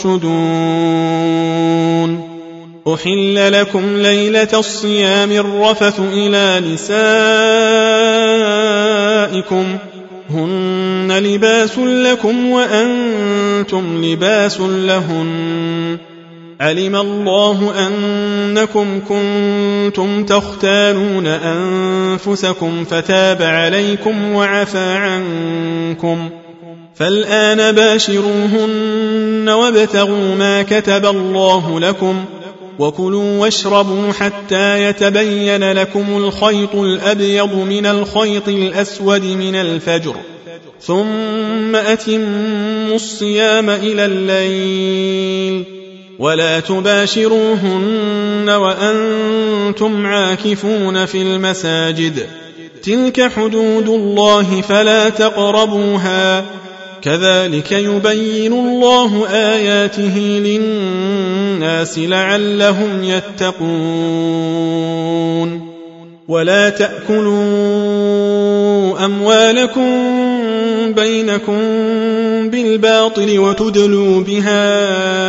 يرشدون أحل لكم ليلة الصيام الرفث إلى نسائكم هن لباس لكم وأنتم لباس لهن علم الله أنكم كنتم تختانون أنفسكم فتاب عليكم وعفى عنكم فالآن باشروهن وابتغوا ما كتب الله لكم وكلوا واشربوا حتى يتبين لكم الخيط الأبيض من الخيط الأسود من الفجر ثم أتموا الصيام إلى الليل ولا تباشروهن وأنتم عاكفون في المساجد تلك حدود الله فلا تقربوها كذلك يبين الله آياته للناس لعلهم يتقون ولا تأكلوا أموالكم بينكم بالباطل وتدلوا بها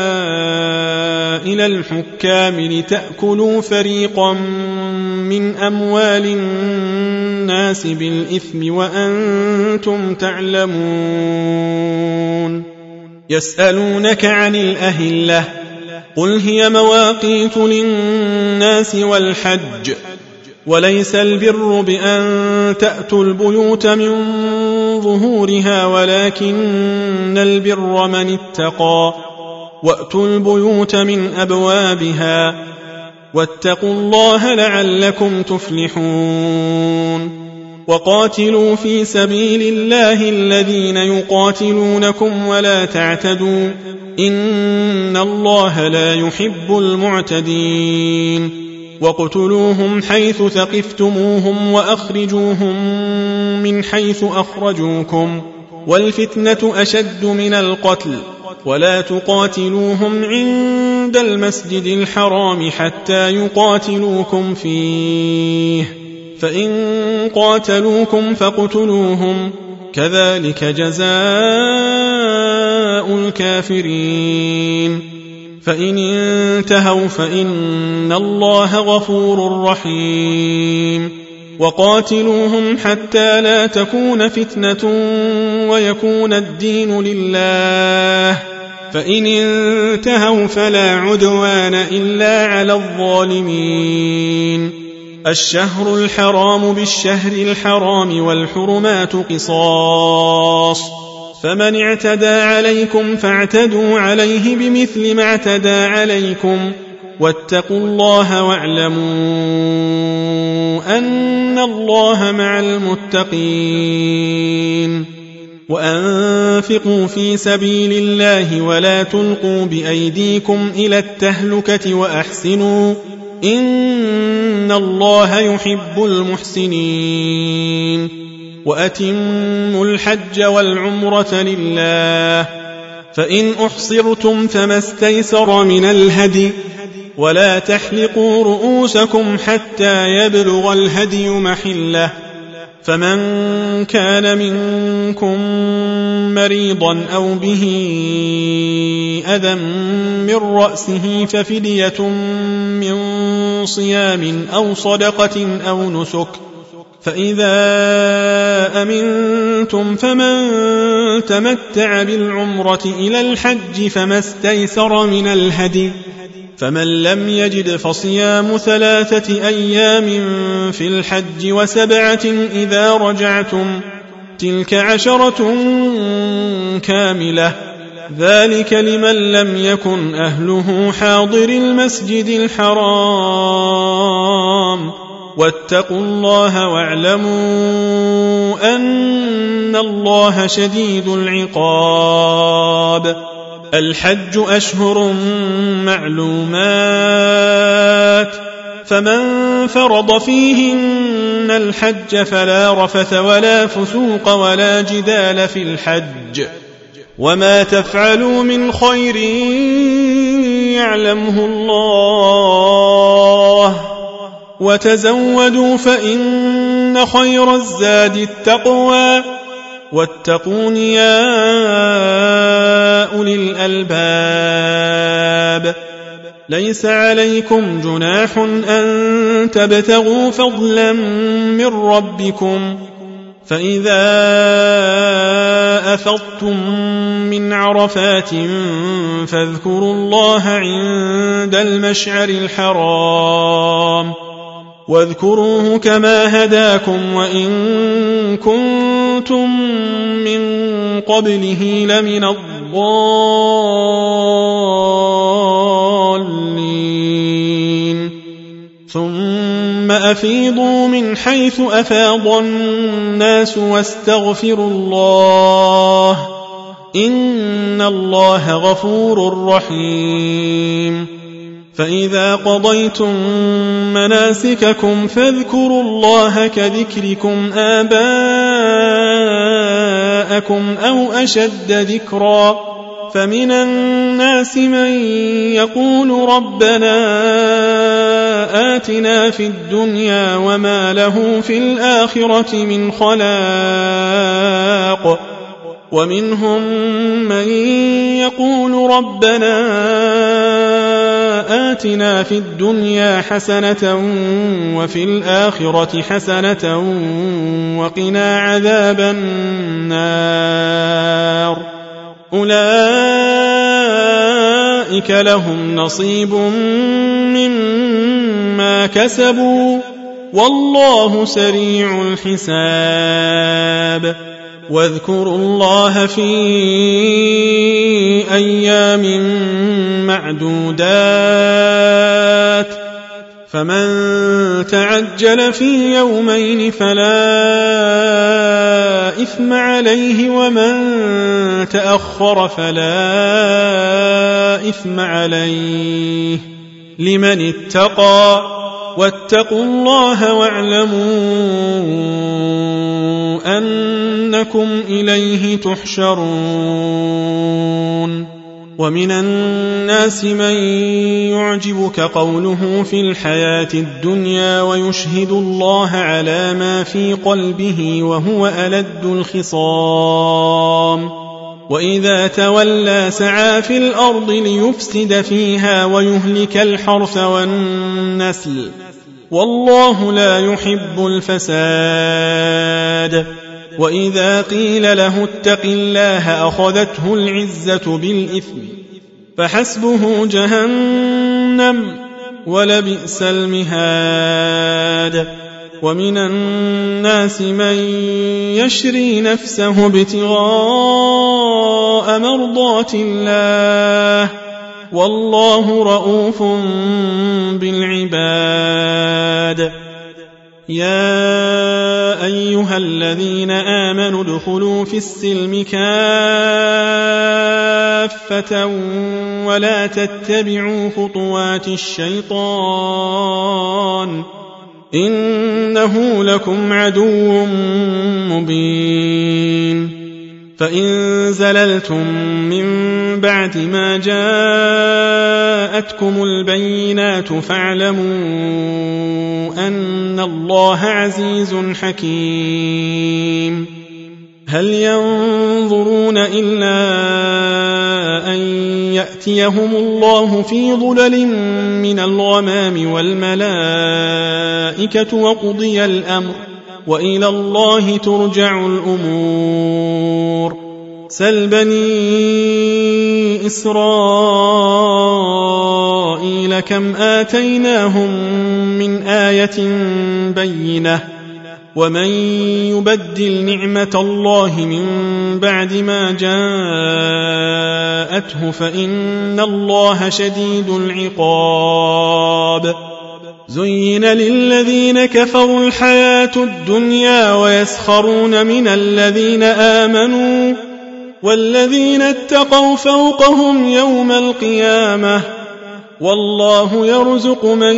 إلى الحكام لتأكلوا فريقا من أموال الناس بالإثم وأنتم تعلمون يسألونك عن الأهلة قل هي مواقيت للناس والحج وليس البر بأن تأتوا البيوت من ظهورها ولكن البر من اتقى وأتوا البيوت من أبوابها واتقوا الله لعلكم تفلحون وقاتلوا في سبيل الله الذين يقاتلونكم ولا تعتدوا إن الله لا يحب المعتدين واقتلوهم حيث ثقفتموهم وأخرجوهم من حيث أخرجوكم والفتنة أشد من القتل ولا تقاتلوهم عند المسجد الحرام حتى يقاتلوكم فيه فإن قاتلوكم فاقتلوهم كذلك جزاء الكافرين فإن انتهوا فإن الله غفور رحيم وقاتلوهم حتى لا تكون فتنة ويكون الدين لله فإن انتهوا فلا عدوان إلا على الظالمين الشهر الحرام بالشهر الحرام والحرمات قصاص فمن اعتدى عليكم فاعتدوا عليه بمثل ما اعتدى عليكم واتقوا الله واعلموا أن الله مع المتقين وأنفقوا في سبيل الله ولا تلقوا بأيديكم إلى التهلكة وأحسنوا إن الله يحب المحسنين وأتموا الحج والعمرة لله فإن أحصرتم فما استيسر من الهدي ولا تحلقوا رؤوسكم حتى يبلغ الهدي محله فمن كان منكم مريضا أو به أذى من رأسه ففدية من صيام أو صدقة أو نسك فإذا أمنتم فمن تمتع بالعمرة إلى الحج فما استيسر من الهدي فمن لم يجد فصيام 3 أيام في الحج و7 إذا رجعتم تلك 10 كاملة ذلك لمن لم يكن أهله حاضر المسجد الحرام واتقوا الله واعلموا أن الله شديد العقاب الحج أشهر معلومات فمن فرض فيهن الحج فلا رفث ولا فسوق ولا جدال في الحج وما تفعلوا من خير يعلمه الله وتزودوا فإن خير الزاد التقوى واتقون يا أولي الألباب ليس عليكم جناح أن تبتغوا فضلا من ربكم فإذا أفضتم من عرفات فاذكروا الله عند المشعر الحرام واذكروه كما هداكم وإن كنتم من قبله لمن الضالين ثم أفيضوا من حيث أفاض الناس واستغفروا الله إن الله غفور رحيم فإذا قضيتم مناسككم فاذكروا الله كذكركم آباءكم أو أشد ذكرا فمن الناس من يقول ربنا آتنا في الدنيا وما له في الآخرة من خلاق ومنهم من يقول ربنا آتنا في الدنيا حسنة وفي الآخرة حسنة وقنا عذاب النار أولئك لهم نصيب مما كسبوا والله سريع الحساب واذكروا الله في أيام معدودات فمن تعجل في يومين فلا إثم عليه ومن تأخر فلا إثم عليه لمن اتقى واتقوا الله واعلموا أنكم إليه تحشرون ومن الناس من يعجبك قوله في الحياة الدنيا ويشهد الله على ما في قلبه وهو ألد الخصام وإذا تولى سعى في الأرض ليفسد فيها ويهلك الحرث والنسل والله لا يحب الفساد وإذا قيل له اتق الله أخذته العزة بالإثم فحسبه جهنم ولبئس المهاد ومن الناس من يشري نفسه ابتغاء مرضات الله والله رؤوف بالعباد يا أيها الذين آمنوا ادخلوا في السلم كافة ولا تتبعوا خطوات الشيطان إنه لكم عدو مبين فإن زللتم من بعد ما جاءتكم البينات فاعلموا أن الله عزيز حكيم هل ينظرون إلا أن يأتيهم الله في ظلل من الغمام والملائكة وقضي الأمر وإلى الله ترجع الأمور سل بني إسرائيل كم آتيناهم من آية بينة ومن يبدل نعمة الله من بعد ما جاءته فإن الله شديد العقاب زين للذين كفروا الحياة الدنيا ويسخرون من الذين آمنوا والذين اتقوا فوقهم يوم القيامة والله يرزق من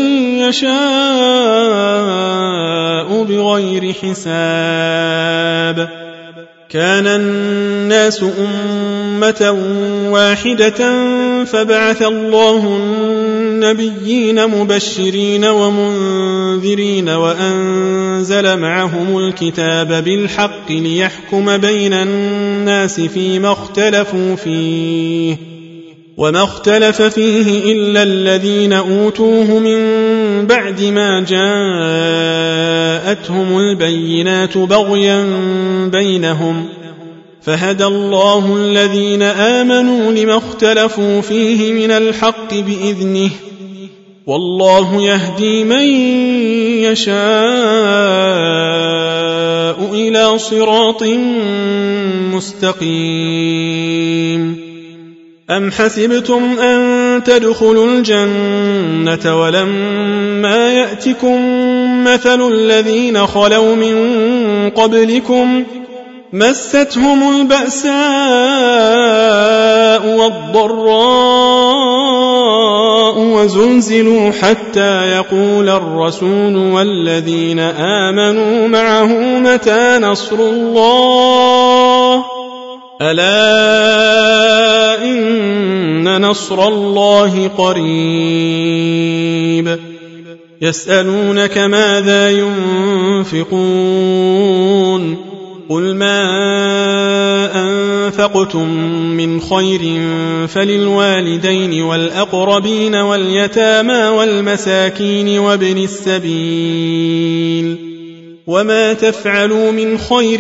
يشاء بغير حساب كان الناس أمة واحدة فبعث الله النبيين مبشرين ومنذرين وأنزل معهم الكتاب بالحق ليحكم بين الناس فيما اختلفوا فيه وما اختلف فيه إلا الذين أوتوه من بعد ما جاءتهم البينات بغيا بينهم فهدى الله الذين آمنوا لما اختلفوا فيه من الحق بإذنه والله يهدي من يشاء إلى صراط مستقيم أم حسبتم أن تدخلوا الجنة ولما يأتكم مثل الذين خلوا من قبلكم مستهم البأساء والضراء وزلزلوا حتى يقول الرسول والذين آمنوا معه متى نصر الله ألا إن نصر الله قريب يسألونك ماذا ينفقون قل ما أنفقتم من خير فللوالدين والأقربين واليتامى والمساكين وابن السبيل وما تفعلوا من خير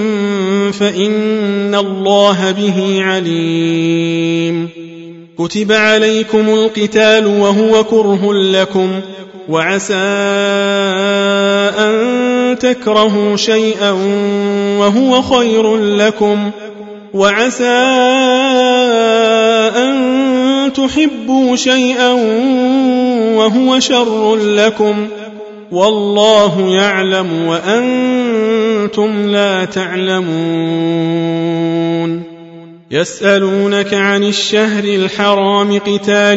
فإن الله به عليم كتب عليكم القتال وهو كره لكم وعسى أن تكرهوا شيئا وهو خير لكم وعسى أن تحبوا شيئا وهو شر لكم والله يعلم وأنتم لا تعلمون يسألونك عن الشهر الحرام قتال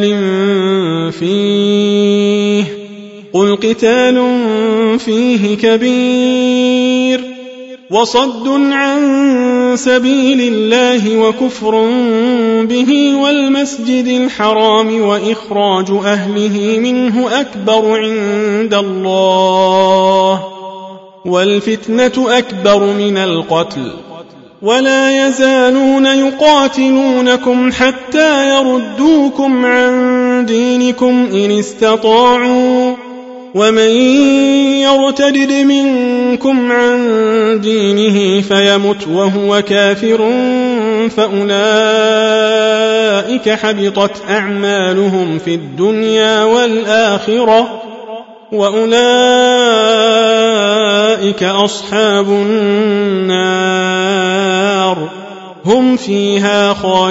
فيه قل قتال فيه كبير وصد عن سبيل الله وكفر به والمسجد الحرام وإخراج أهله منه أكبر عند الله والفتنة أكبر من القتل ولا يزالون يقاتلونكم حتى يردوكم عن دينكم إن استطاعوا ومن يرتد منكم عن دينه فيمت وهو كافر فأولئك حبطت أعمالهم في الدنيا والآخرة وأولئك أصحاب النار هم فيها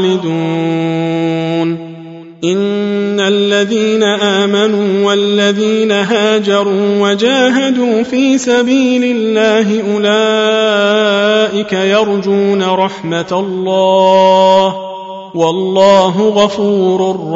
خالدون إن الذين آمنوا والذين هاجروا وجاهدوا في سبيل الله أولئك يرجون رحمة الله والله غفور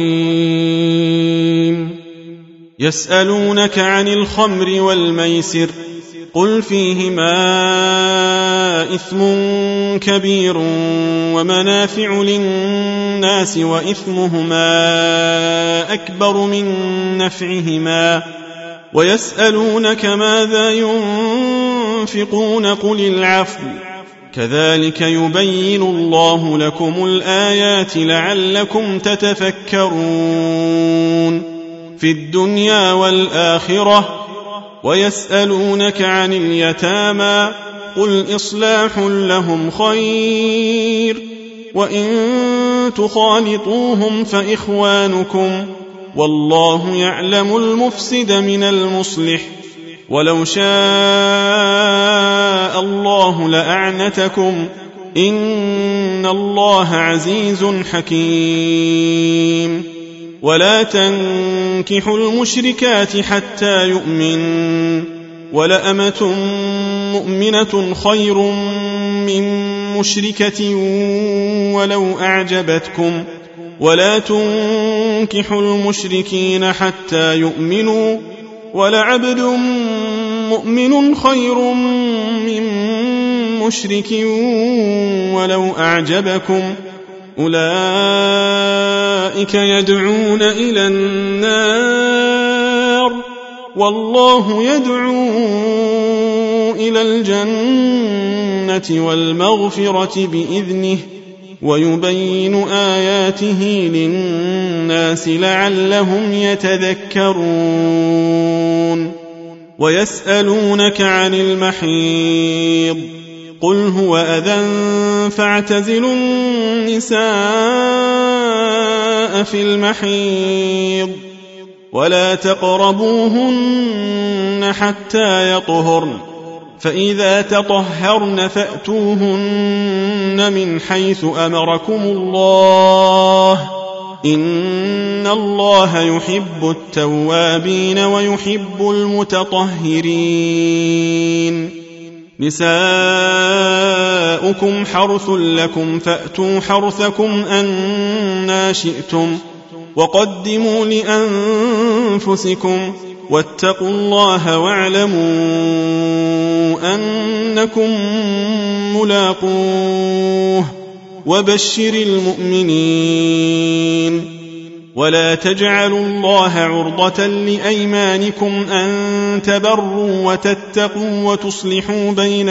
رحيم يسألونك عن الخمر والميسر قل فيهما إثم كبير ومنافع للناس وإثمهما أكبر من نفعهما ويسألونك ماذا ينفقون قل العفو كذلك يبين الله لكم الآيات لعلكم تتفكرون في الدنيا والآخرة ويسألونك عن اليتامى قل إصلاح لهم خير وإن تخالطوهم فإخوانكم والله يعلم المفسد من المصلح ولو شاء الله لأعنتكم إن الله عزيز حكيم ولا تنكحوا المشركات حتى يؤمن ولأمة مؤمنة خير من مشركة ولو أعجبتكم ولا تنكحوا المشركين حتى يؤمنوا ولعبد مؤمن خير من مشرك ولو أعجبكم أولئك يدعون إلى النار والله يدعو إلى الجنة والمغفرة بإذنه ويبين آياته للناس لعلهم يتذكرون ويسألونك عن المحيض قل هو أذى فاعتزلوا النساء في المحيض ولا تقربوهن حتى يطهرن فإذا تطهرن فأتوهن من حيث أمركم الله إن الله يحب التوابين ويحب المتطهرين نساؤكم حرث لكم فأتوا حرثكم أنى شئتم وقدموا لأنفسكم واتقوا الله واعلموا أنكم ملاقوه وبشر المؤمنين ولا تجعلوا الله عرضة لأيمانكم أن تبروا وتتقوا وتصلحوا بين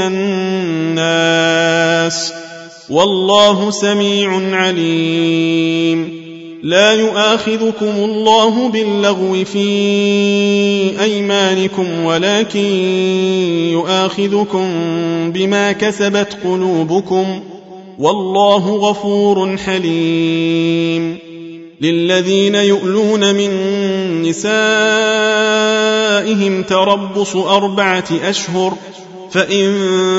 الناس والله سميع عليم لا يؤاخذكم الله باللغو في أيمانكم ولكن يؤاخذكم بما كسبت قلوبكم والله غفور حليم للذين يؤلون من نسائهم تربص 4 أشهر فإن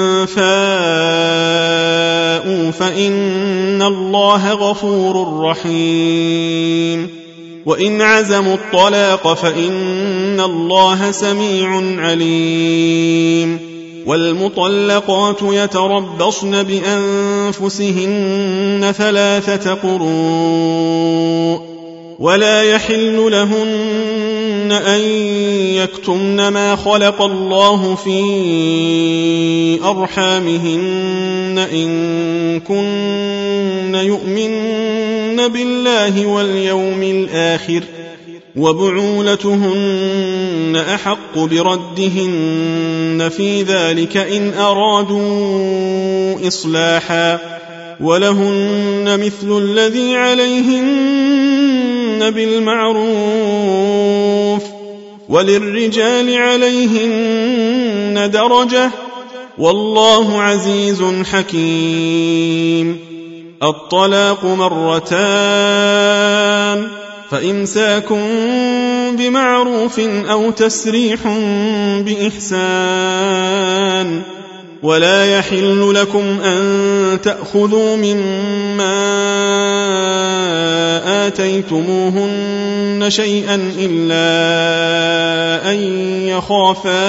فاءوا فإن الله غفور رحيم وإن عزموا الطلاق فإن الله سميع عليم والمطلقات يتربصن بأنفسهن 3 قروء ولا يحل لهن أن يكتمن ما خلق الله في أرحامهن إن كن يؤمن بالله واليوم الآخر وبعولتهن أحق بردهن في ذلك إن أرادوا إصلاحا ولهن مثل الذي عليهن بالمعروف وللرجال عليهن درجة والله عزيز حكيم. الطلاق مرتان فإمساك بمعروف أو تسريح بإحسان ولا يحل لكم أن تأخذوا مما آتيتموهن شيئا إلا أن يخافا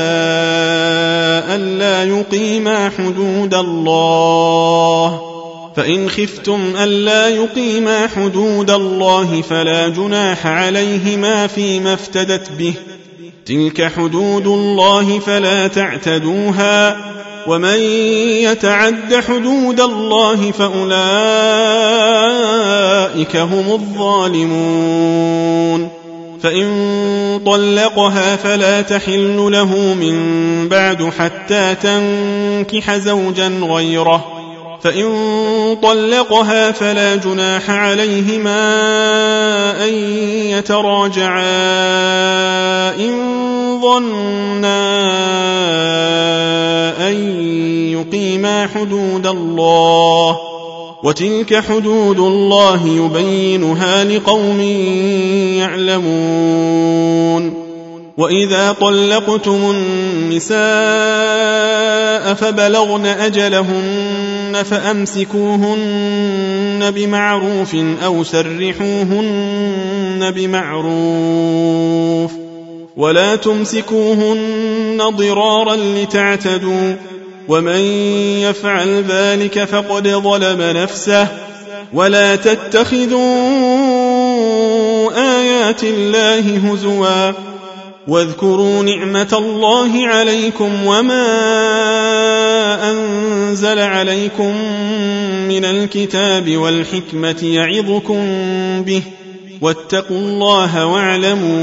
ألا يقيما حدود الله فإن خفتم ألا يقيما حدود الله فلا جناح عليهما فيما افتدت به تلك حدود الله فلا تعتدوها ومن يتعد حدود الله فأولئك هم الظالمون. فإن طلقها فلا تحل له من بعد حتى تنكح زوجا غيره فإن طلقها فلا جناح عليهما أن يتراجعا إن ظنا أن يقيما حدود الله وتلك حدود الله يبينها لقوم يعلمون. وإذا طلقتم النساء فبلغن أجلهن فأمسكوهن بمعروف أو سرحوهن بمعروف ولا تمسكوهن ضرارا لتعتدوا ومن يفعل ذلك فقد ظلم نفسه ولا تتخذوا آيات الله هزوا واذكروا نعمة الله عليكم وما أنزل عليكم من الكتاب والحكمة يعظكم به واتقوا الله واعلموا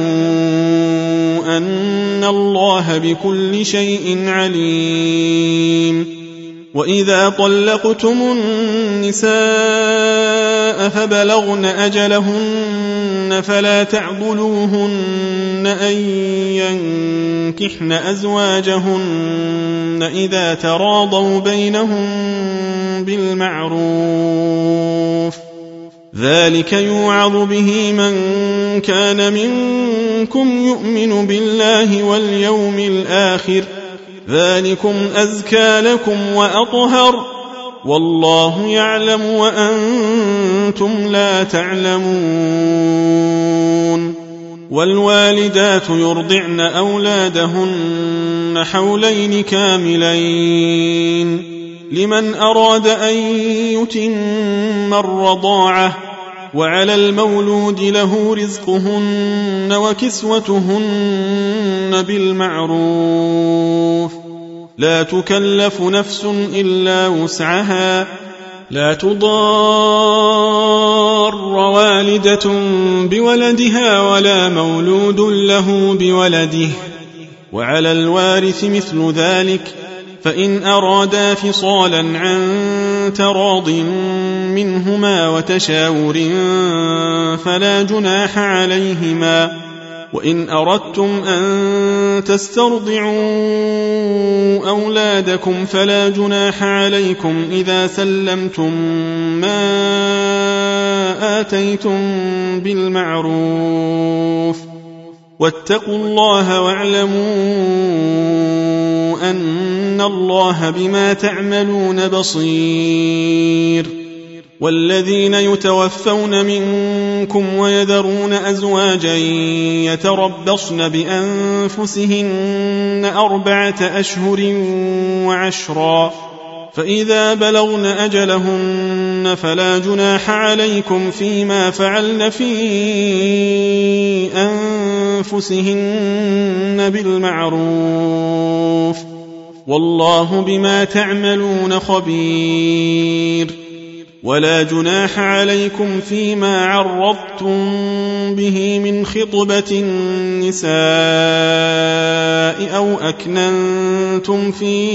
أن الله بكل شيء عليم. وإذا طلقتم النساء فبلغن أجلهن فلا تعضلوهن أن ينكحن أزواجهن إذا تراضوا بينهم بالمعروف ذلك يوعظ به من كان منكم يؤمن بالله واليوم الآخر ذلكم أزكى لكم وأطهر والله يعلم وأنتم لا تعلمون. والوالدات يرضعن أولادهن حولين كاملين لمن أراد أن يتم الرضاعة وعلى المولود له رزقهن وكسوتهن بالمعروف لا تكلف نفس إلا وسعها لا تضار والدة بولدها ولا مولود له بولده وعلى الوارث مثل ذلك فإن أرادا فصالا عن تراض منهما وتشاور فلا جناح عليهما وإن أردتم أن تسترضعوا أولادكم فلا جناح عليكم إذا سلمتم ما آتيتم بالمعروف واتقوا الله واعلموا أن الله بما تعملون بصير. والذين يتوفون منكم ويذرون أزواجا يتربصن بأنفسهن 4 أشهر وعشرا فإذا بلغن أجلهن فلا جناح عليكم فيما فعلن في أنفسهن بالمعروف والله بما تعملون خبير ولا جناح عليكم فيما عرضتم به من خطبة النساء أو أكننتم في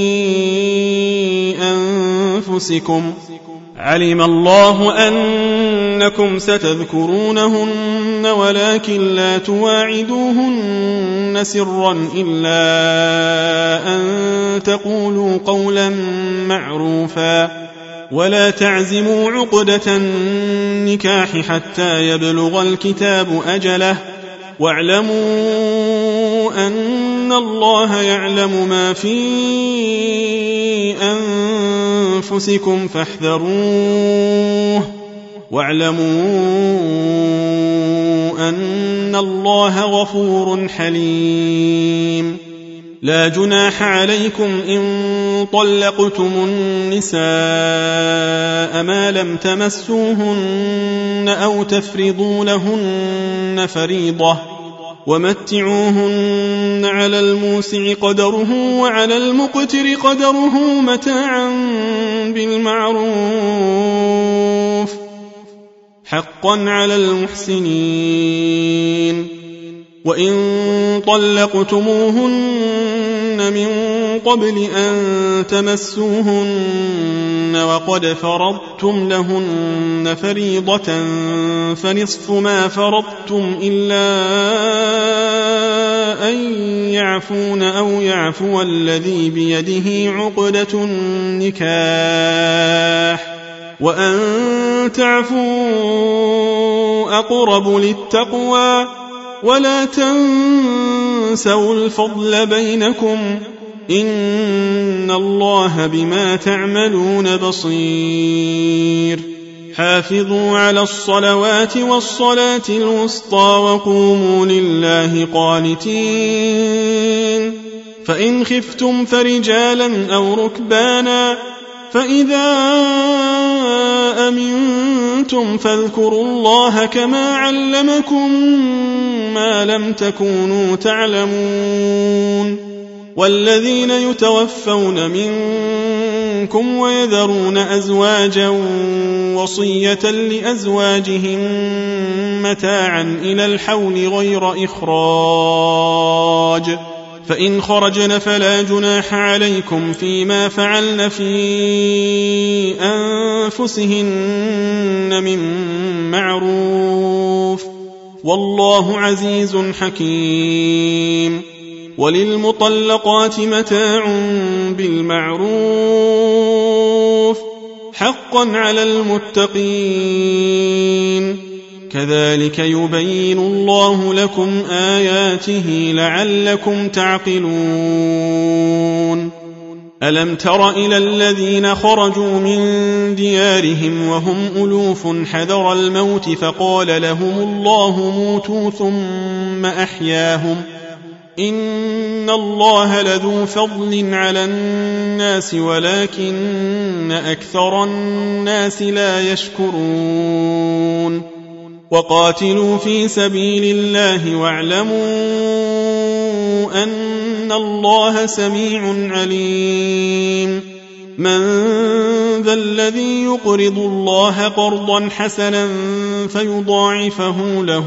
أنفسكم علم الله أنكم ستذكرونهن ولكن لا تواعدوهن سرا إلا أن تقولوا قولا معروفا ولا تعزموا عقدة النكاح حتى يبلغ الكتاب أجله واعلموا أن الله يعلم ما في أنفسكم فاحذروه واعلموا أن الله غفور حليم لا جناح عليكم إن طلقتم النساء ما لم تمسوهن أو تفرضوا لهن فريضة ومتعوهن على الموسع قدره وعلى المقتر قدره متاعا بالمعروف حقا على المحسنين وإن طلقتموهن من قبل أن تمسوهن وقد فرضتم لهن فريضة فنصف ما فرضتم إلا أن يعفون أو يعفو الذي بيده عقدة النكاح وأن تعفوا أقرب للتقوى ولا تنسوا الفضل بينكم إن الله بما تعملون بصير حافظوا على الصلوات والصلاة الوسطى وقوموا لله قانتين فإن خفتم فرجالا أو ركبانا فإذا أمنتم فاذكروا الله كما علمكم ما لم تكونوا تعلمون والذين يتوفون منكم ويذرون أزواجا وصية لأزواجهم متاعا إلى الحول غير إخراج فإن خرجن فلا جناح عليكم فيما فعلن في أنفسهن من معروف والله عزيز حكيم وللمطلقات متاع بالمعروف حقا على المتقين كذلك يبين الله لكم آياته لعلكم تعقلون ألم تر إلى الذين خرجوا من ديارهم وهم ألوف حذر الموت فقال لهم الله موتوا ثم أحياهم إن الله لذو فضل على الناس ولكن أكثر الناس لا يشكرون وقاتلوا في سبيل الله واعلموا أن الله سميع عليم من ذا الذي يقرض الله قرضا حسنا فيضاعفه له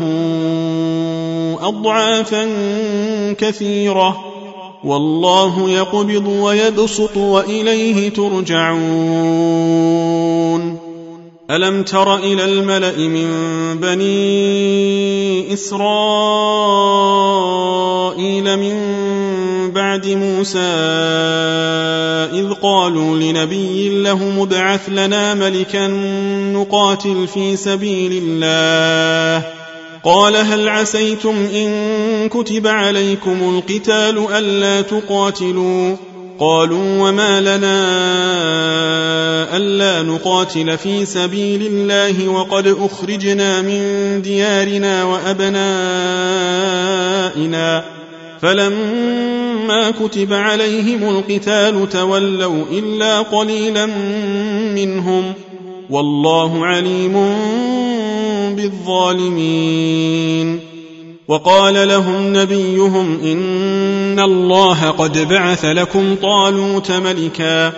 أضعافا كثيرة والله يقبض ويبسط وإليه ترجعون ألم تر إلى الملأ من بني إسرائيل من بعد موسى إذ قالوا لنبي له ابعث لنا ملكا نقاتل في سبيل الله قال هل عسيتم إن كتب عليكم القتال ألا تقاتلوا قالوا وما لنا ألا نقاتل في سبيل الله وقد أخرجنا من ديارنا وأبنائنا فلما كتب عليهم القتال تولوا إلا قليلا منهم والله عليم بالظالمين. وقال لهم نبيهم إن الله قد بعث لكم طالوت ملكا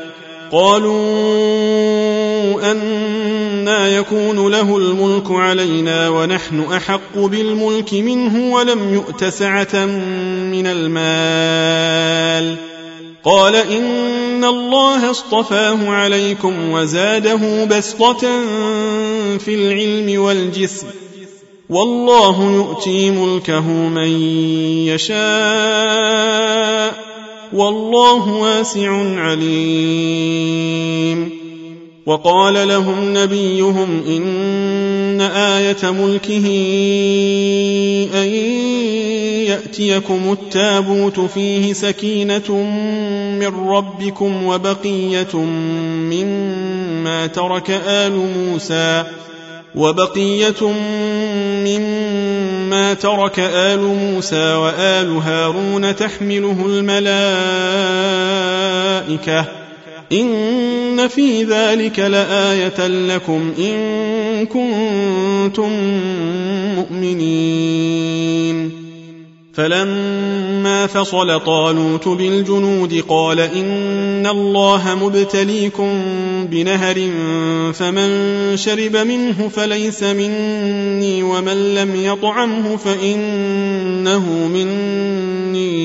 قالوا أنى يكون له الملك علينا ونحن أحق بالملك منه ولم يؤت سعة من المال قال إن الله اصطفاه عليكم وزاده بسطة في العلم والجسم والله يؤتي ملكه من يشاء والله واسع عليم. وقال لهم نبيهم إن آية ملكه أن يأتيكم التابوت فيه سكينة من ربكم وبقية مما ترك آل موسى وآل هارون تحمله الملائكة إن في ذلك لآية لكم إن كنتم مؤمنين. فلما فصل طالوت بالجنود قال إن الله مبتليكم بنهر فمن شرب منه فليس مني ومن لم يطعمه فإنه مني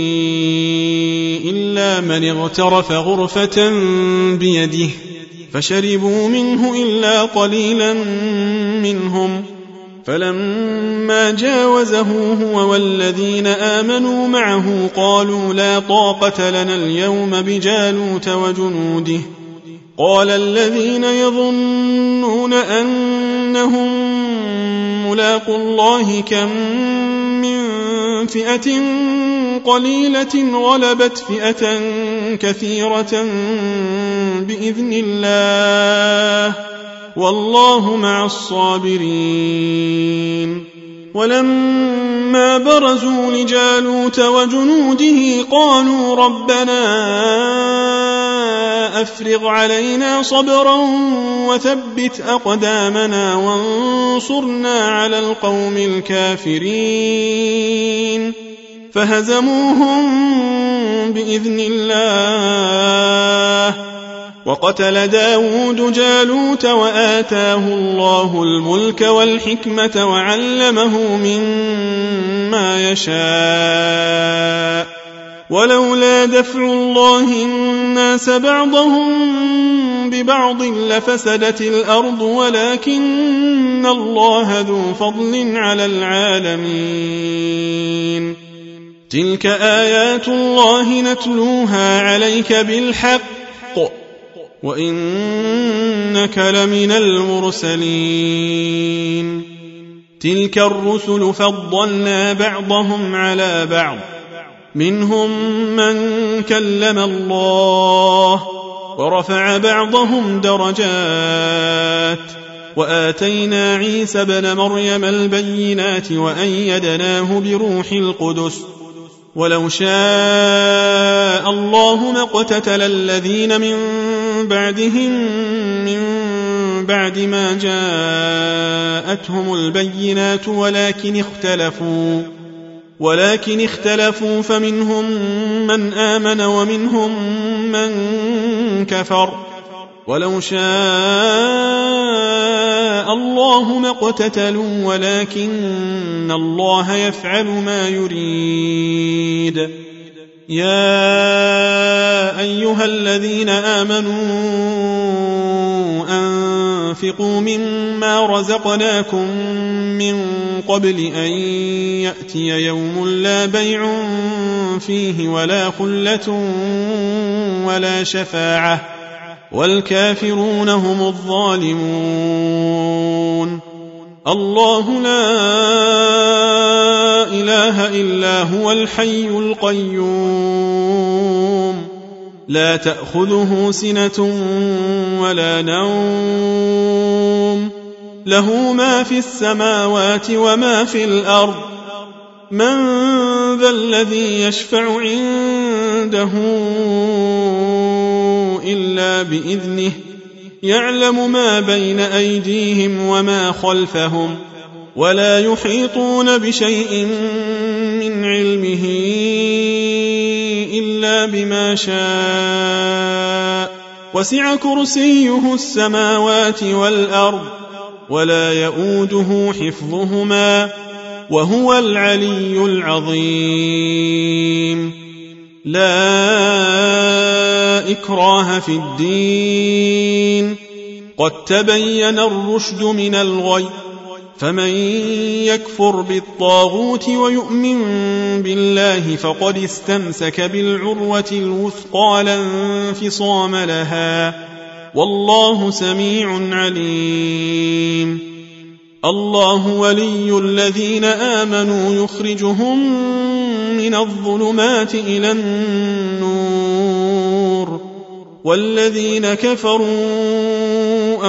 إلا من اغترف غرفة بيده فشربوا منه إلا قليلا منهم. فلما جاوزه هو والذين آمنوا معه قالوا لا طاقة لنا اليوم بجالوت وجنوده قال الذين يظنون أنهم ملاقوا الله كم من فئة قليلة غلبت فئة كثيرة بإذن الله والله مع الصابرين. ولما برزوا لجالوت وجنوده قالوا ربنا أفرغ علينا صبرا وثبت أقدامنا وانصرنا على القوم الكافرين فهزموهم بإذن الله. وقتل داود جالوت وآتاه الله الملك والحكمة وعلمه مما يشاء ولولا دفع الله الناس بعضهم ببعض لفسدت الأرض ولكن الله ذو فضل على العالمين. تلك آيات الله نتلوها عليك بالحق وإنك لمن المرسلين. تلك الرسل فضلنا بعضهم على بعض منهم من كلم الله ورفع بعضهم درجات وآتينا عيسى ابن مريم البينات وأيدناه بروح القدس ولو شاء الله ما اقتتل الذين من بعدهم من بعد ما جاءتهم البينات ولكن اختلفوا فمنهم من آمن ومنهم من كفر ولو شاء الله ما اقتتلوا ولكن الله يفعل ما يريد. يا أيها الذين آمنوا أنفقوا مما رزقناكم من قبل أن يأتي يوم لا بيع فيه ولا خلة ولا شفاعة والكافرون هم الظالمون. الله لا إله إلا هو الحي القيوم لا تأخذه سنة ولا نوم له ما في السماوات وما في الأرض من ذا الذي يشفع عنده إلا بإذنه يعلم ما بين أيديهم وما خلفهم ولا يحيطون بشيء من علمه إلا بما شاء وسع كرسيه السماوات والأرض ولا يؤوده حفظهما وهو العلي العظيم لا إكراه في الدين قد تبين الرشد من الغي فمن يكفر بالطاغوت ويؤمن بالله فقد استمسك بالعروة الوثقى لا انفصام لها والله سميع عليم الله ولي الذين آمنوا يخرجهم من الظلمات إلى النور والذين كفروا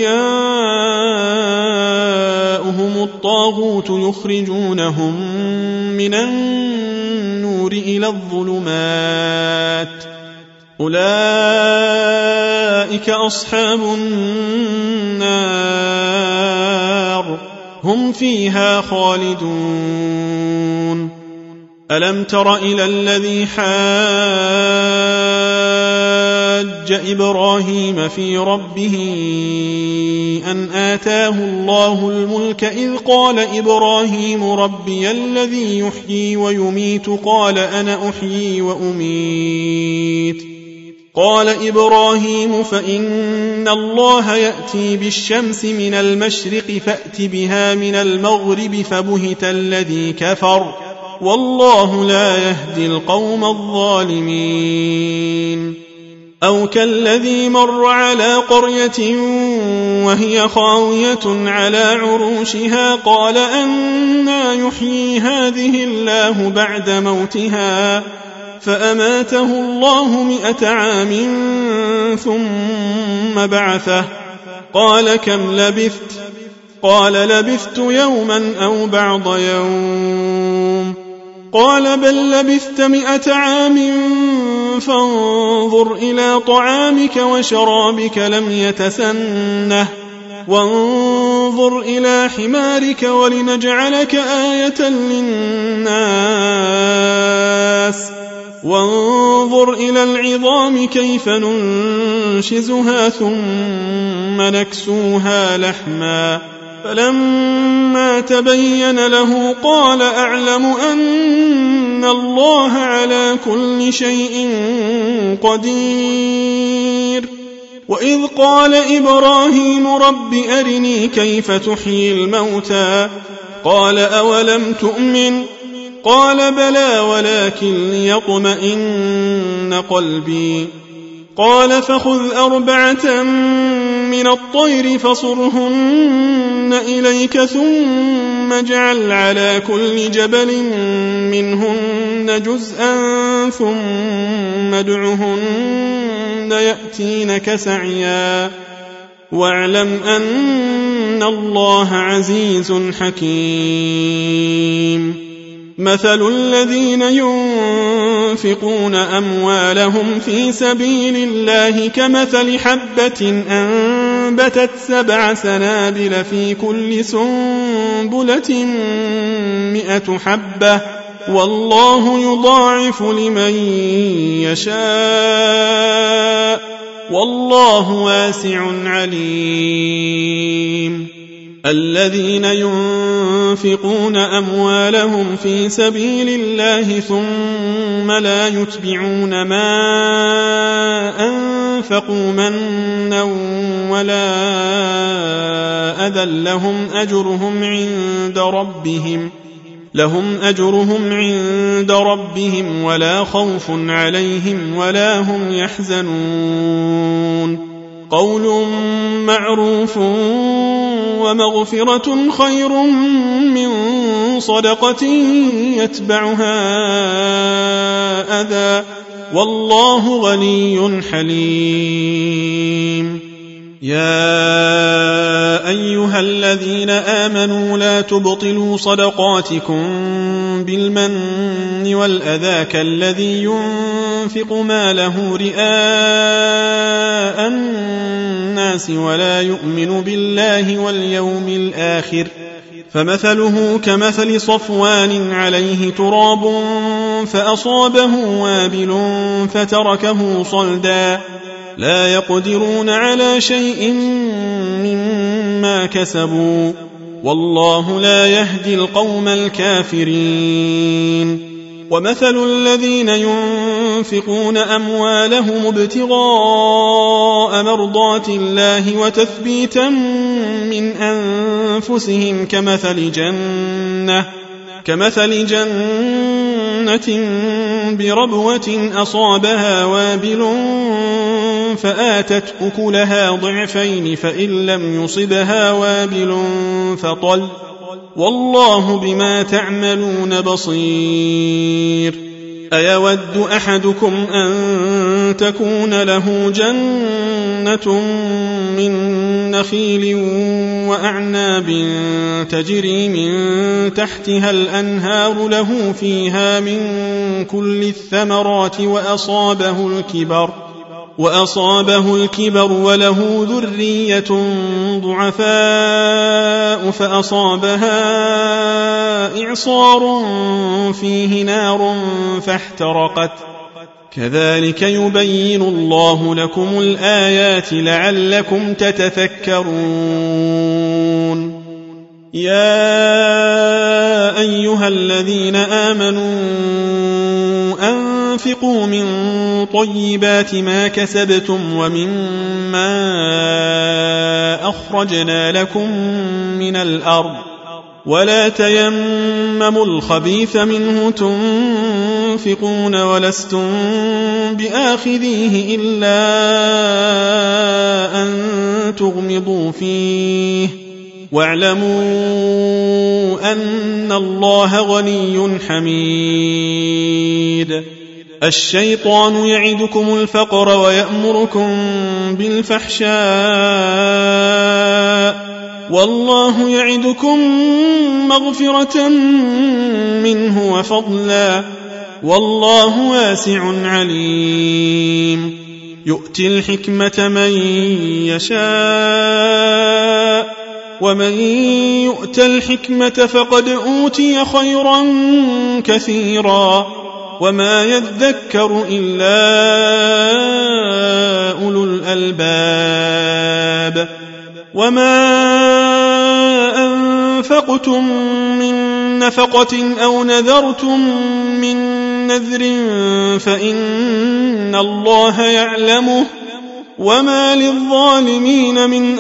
أولياؤهم الطاغوت يخرجونهم من النور إلى الظلمات أولئك أصحاب النار هم فيها خالدون ألم تر إلى الذي حاج إبراهيم في ربه أن آتاه الله الملك إذ قال إبراهيم ربي الذي يحيي ويميت قال أنا أحيي وأميت قال إبراهيم فإن الله يأتي بالشمس من المشرق فأت بها من المغرب فبهت الذي كفر والله لا يهدي القوم الظالمين أو كالذي مر على قرية وهي خاوية على عروشها قال أنى يحيي هذه الله بعد موتها فأماته الله 100 عام ثم بعثه قال كم لبثت قال لبثت يوما أو بعض يوم قال بل لبثت 100 عام فانظر إلى طعامك وشرابك لم يتسنه وانظر إلى حمارك ولنجعلك آية للناس وانظر إلى العظام كيف ننشزها ثم نكسوها لحما فلما تبين له قال أعلم أن الله على كل شيء قدير وإذ قال إبراهيم رب أرني كيف تحيي الموتى قال أولم تؤمن قال بلى ولكن ليطمئن قلبي قال فخذ 4 من الطير فصرهن إليك ثم اجعل على كل جبل منهن جزءا ثم ادعهن يأتينك سعيا واعلم أن الله عزيز حكيم مثل الذين ينفقون أموالهم في سبيل الله كمثل حبة أنبتت 7 سنابل في كل سنبلة 100 حبة والله يضاعف لمن يشاء والله واسع عليم الذين ينفقون أموالهم في سبيل الله ثم لا يتبعون ما أنفقوا منا ولا أذى لهم أجرهم عند ربهم ولا خوف عليهم ولا هم يحزنون قول معروف ومغفرة خير من صدقة يتبعها أذى والله غني حليم يا أيها الذين آمنوا لا تبطلوا صدقاتكم بالمن والأذى كالذي ينفق ماله رئاء الناس ولا يؤمن بالله واليوم الآخر فمثله كمثل صفوان عليه تراب فأصابه وابل فتركه صلدا لا يقدرون على شيء مما كسبوا والله لا يهدي القوم الكافرين ومثل الذين ينفقون أموالهم ابتغاء مرضات الله وتثبيتا من أنفسهم كمثل جنة بربوة أصابها وابل فآتت أكلها ضعفين فإن لم يصبها وابل فطل والله بما تعملون بصير أيود أحدكم أن تكون له جنة من نخيل وأعناب تجري من تحتها الأنهار له فيها من كل الثمرات وأصابه الكبر وله ذرية ضعفاء فأصابها إعصار فيه نار فاحترقت كذلك يبين الله لكم الآيات لعلكم تتفكرون يا أيها الذين آمنوا أنفقوا من طيبات ما كسبتم ومما أخرجنا لكم من الأرض ولا تيمموا الخبيث منه تنفقون ولستم بآخذيه إلا أن تغمضوا فيه واعلموا أن الله غني حميد الشيطان يعدكم الفقر ويأمركم بالفحشاء والله يعدكم مغفرة منه وفضلا والله واسع عليم يؤتي الحكمة من يشاء ومن يؤت الحكمة فقد أوتي خيرا كثيرا وما يذكر إلا أولو الألباب وما أنفقتم من نفقة أو نذرتم من نذر فإن الله يعلمه وما للظالمين من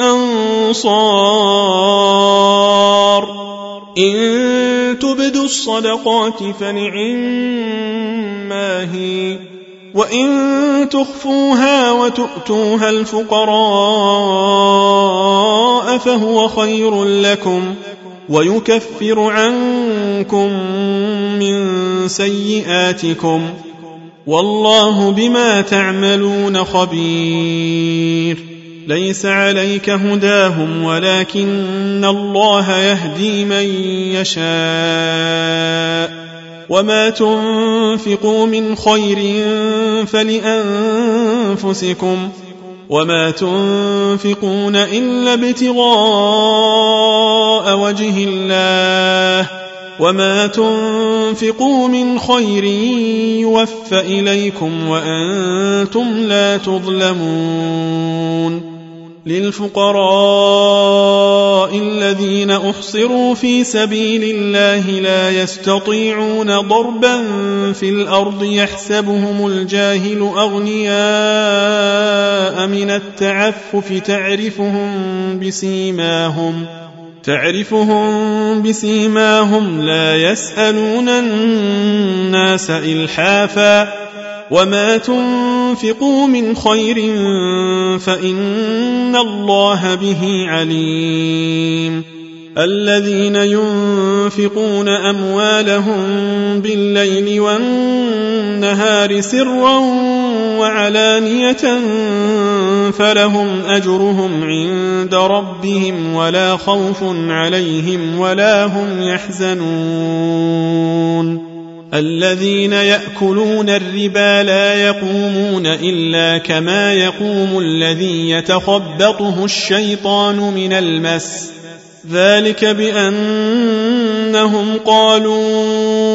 أنصار إن تبدوا الصدقات فنعما هي وإن تخفوها وتؤتوها الفقراء فهو خير لكم ويكفر عنكم من سيئاتكم والله بما تعملون خبير ليس عليك هداهم ولكن الله يهدي من يشاء وما تنفقوا من خير فلأنفسكم وما تنفقون إلا ابتغاء وجه الله وما تنفقوا من خير يوفى إليكم وأنتم لا تظلمون للفقراء الذين أحصروا في سبيل الله لا يستطيعون ضربا في الأرض يحسبهم الجاهل أغنياء من التعفف تعرفهم بسيماهم لا يسألون الناس إلحافا وما تنفقوا من خير فإن الله به عليم الذين ينفقون أموالهم بالليل والنهار سرا وعلانية فلهم أجرهم عند ربهم ولا خوف عليهم ولا هم يحزنون الذين يأكلون الربا لا يقومون إلا كما يقوم الذي يتخبطه الشيطان من المس ذلك بأنهم قالوا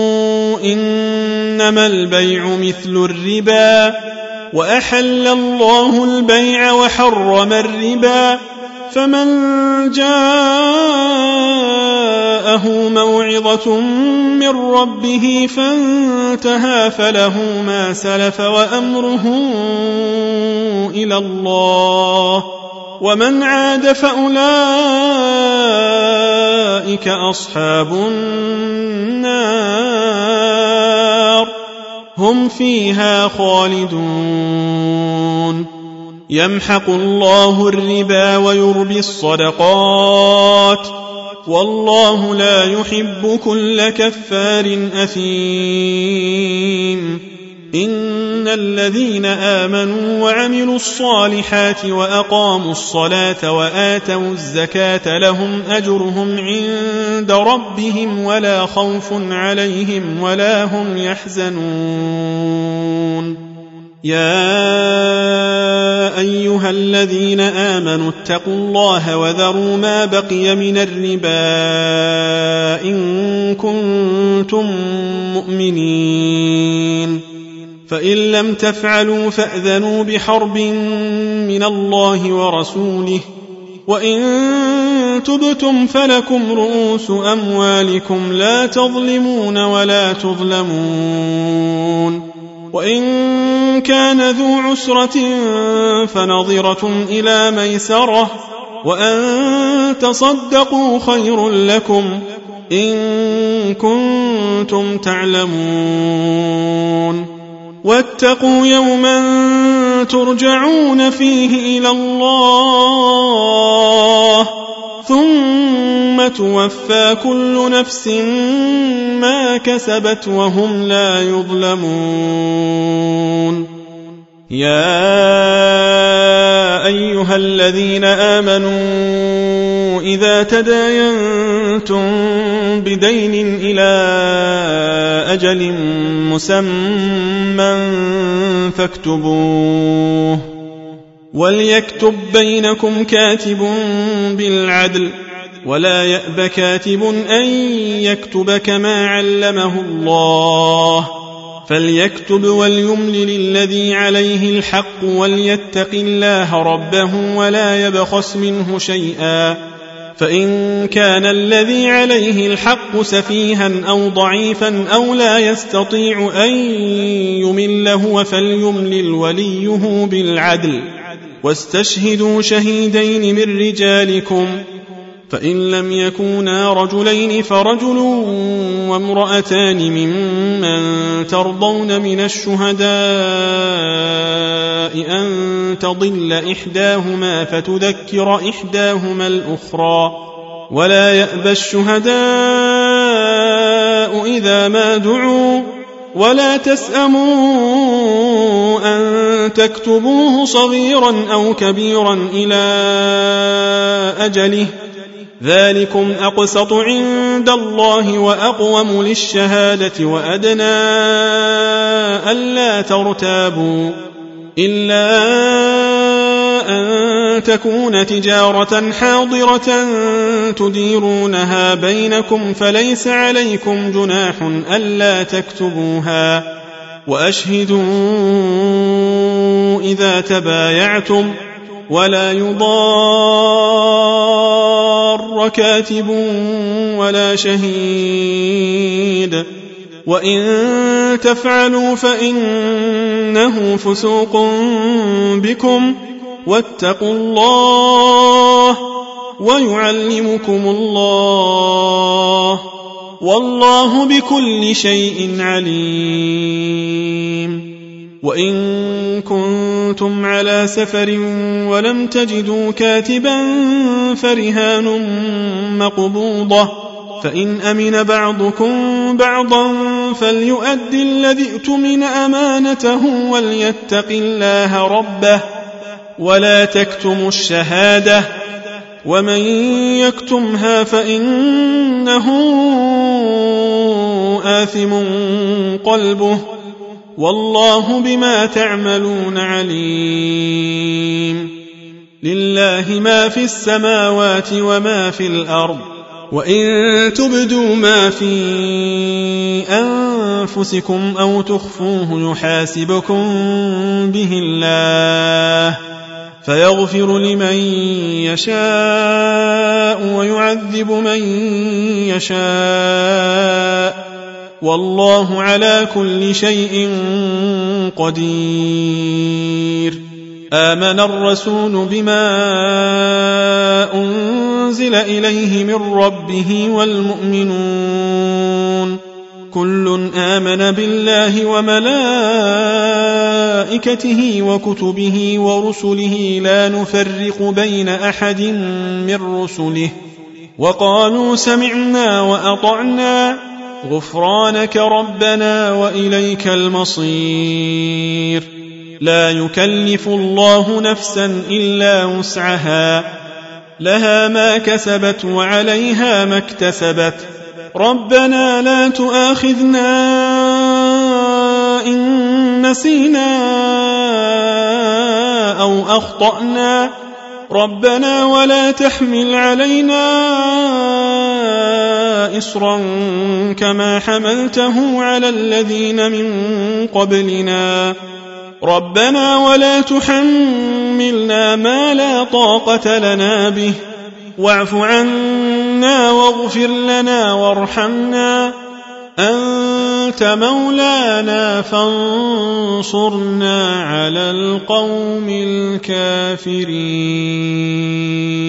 إنما البيع مثل الربا وأحل الله البيع وحرم الربا فمن جاءه موعظة من ربه فانتهى فله ما سلف وأمره إلى الله ومن عاد فأولئك أصحاب النار هم فيها خالدون يمحق الله الربا ويربي الصدقات والله لا يحب كل كفار أثيم إن الذين آمنوا وعملوا الصالحات وأقاموا الصلاة وآتوا الزكاة لهم أجرهم عند ربهم ولا خوف عليهم ولا هم يحزنون يا أيها الذين آمنوا اتقوا الله وذروا ما بقي من الربا إن كنتم مؤمنين فإن لم تفعلوا فأذنوا بحرب من الله ورسوله وإن تبتم فلكم رؤوس أموالكم لا تظلمون ولا تظلمون وإن كان ذو عسرة فنظرة إلى ميسرة وأن تصدقوا خير لكم إن كنتم تعلمون واتقوا يوما ترجعون فيه إلى الله ثم توفى كل نفس ما كسبت وهم لا يظلمون يا أيها الذين آمنوا إذا تداينتم بدين إلى أجل مسمى فاكتبوه وليكتب بينكم كاتب بالعدل ولا يأب كاتب أن يكتب كما علمه الله فليكتب وليملل الذي عليه الحق وليتق الله ربه ولا يبخس منه شيئا فإن كان الذي عليه الحق سفيها أو ضعيفا أو لا يستطيع أن يمل هو فليملل وليه بالعدل واستشهدوا شهيدين من رجالكم فإن لم يكونا رجلين فرجل وامرأتان ممن ترضون من الشهداء أن تضل إحداهما فتذكر إحداهما الأخرى ولا يأبى الشهداء إذا ما دعوا ولا تسأموا أن تكتبوه صغيرا أو كبيرا إلى أجله ذلكم أقسط عند الله وأقوم للشهادة وأدنى ألا ترتابوا إلا أن تكون تجارة حاضرة تديرونها بينكم فليس عليكم جناح ألا تكتبوها وأشهدوا إذا تبايعتم ولا يضار كاتب ولا شهيد وإن تفعلوا فإنه فسوق بكم واتقوا الله ويعلمكم الله والله بكل شيء عليم وإن كنتم على سفر ولم تجدوا كاتبا فرهان مقبوضة فإن أمن بعضكم بعضا فليؤد الذي اؤتمن أمانته وليتق الله ربه ولا تكتموا الشهادة ومن يكتمها فإنه آثم قلبه والله بما تعملون عليم لله ما في السماوات وما في الأرض وإن تبدوا ما في أنفسكم أو تخفوه يحاسبكم به الله فيغفر لمن يشاء ويعذب من يشاء والله على كل شيء قدير آمن الرسول بما أنزل إليه من ربه والمؤمنون كل آمن بالله وملائكته وكتبه ورسله لا نفرق بين أحد من رسله وقالوا سمعنا وأطعنا غفرانك ربنا وإليك المصير لا يكلف الله نفسا إلا وسعها لها ما كسبت وعليها ما اكتسبت ربنا لا تؤاخذنا إن نسينا أو أخطأنا ربنا ولا تحمل علينا إصرا كما حملته على الذين من قبلنا ربنا ولا تحملنا ما لا طاقة لنا به واعف عنا واغفر لنا وارحمنا أنت مولانا فانصرنا على القوم الكافرين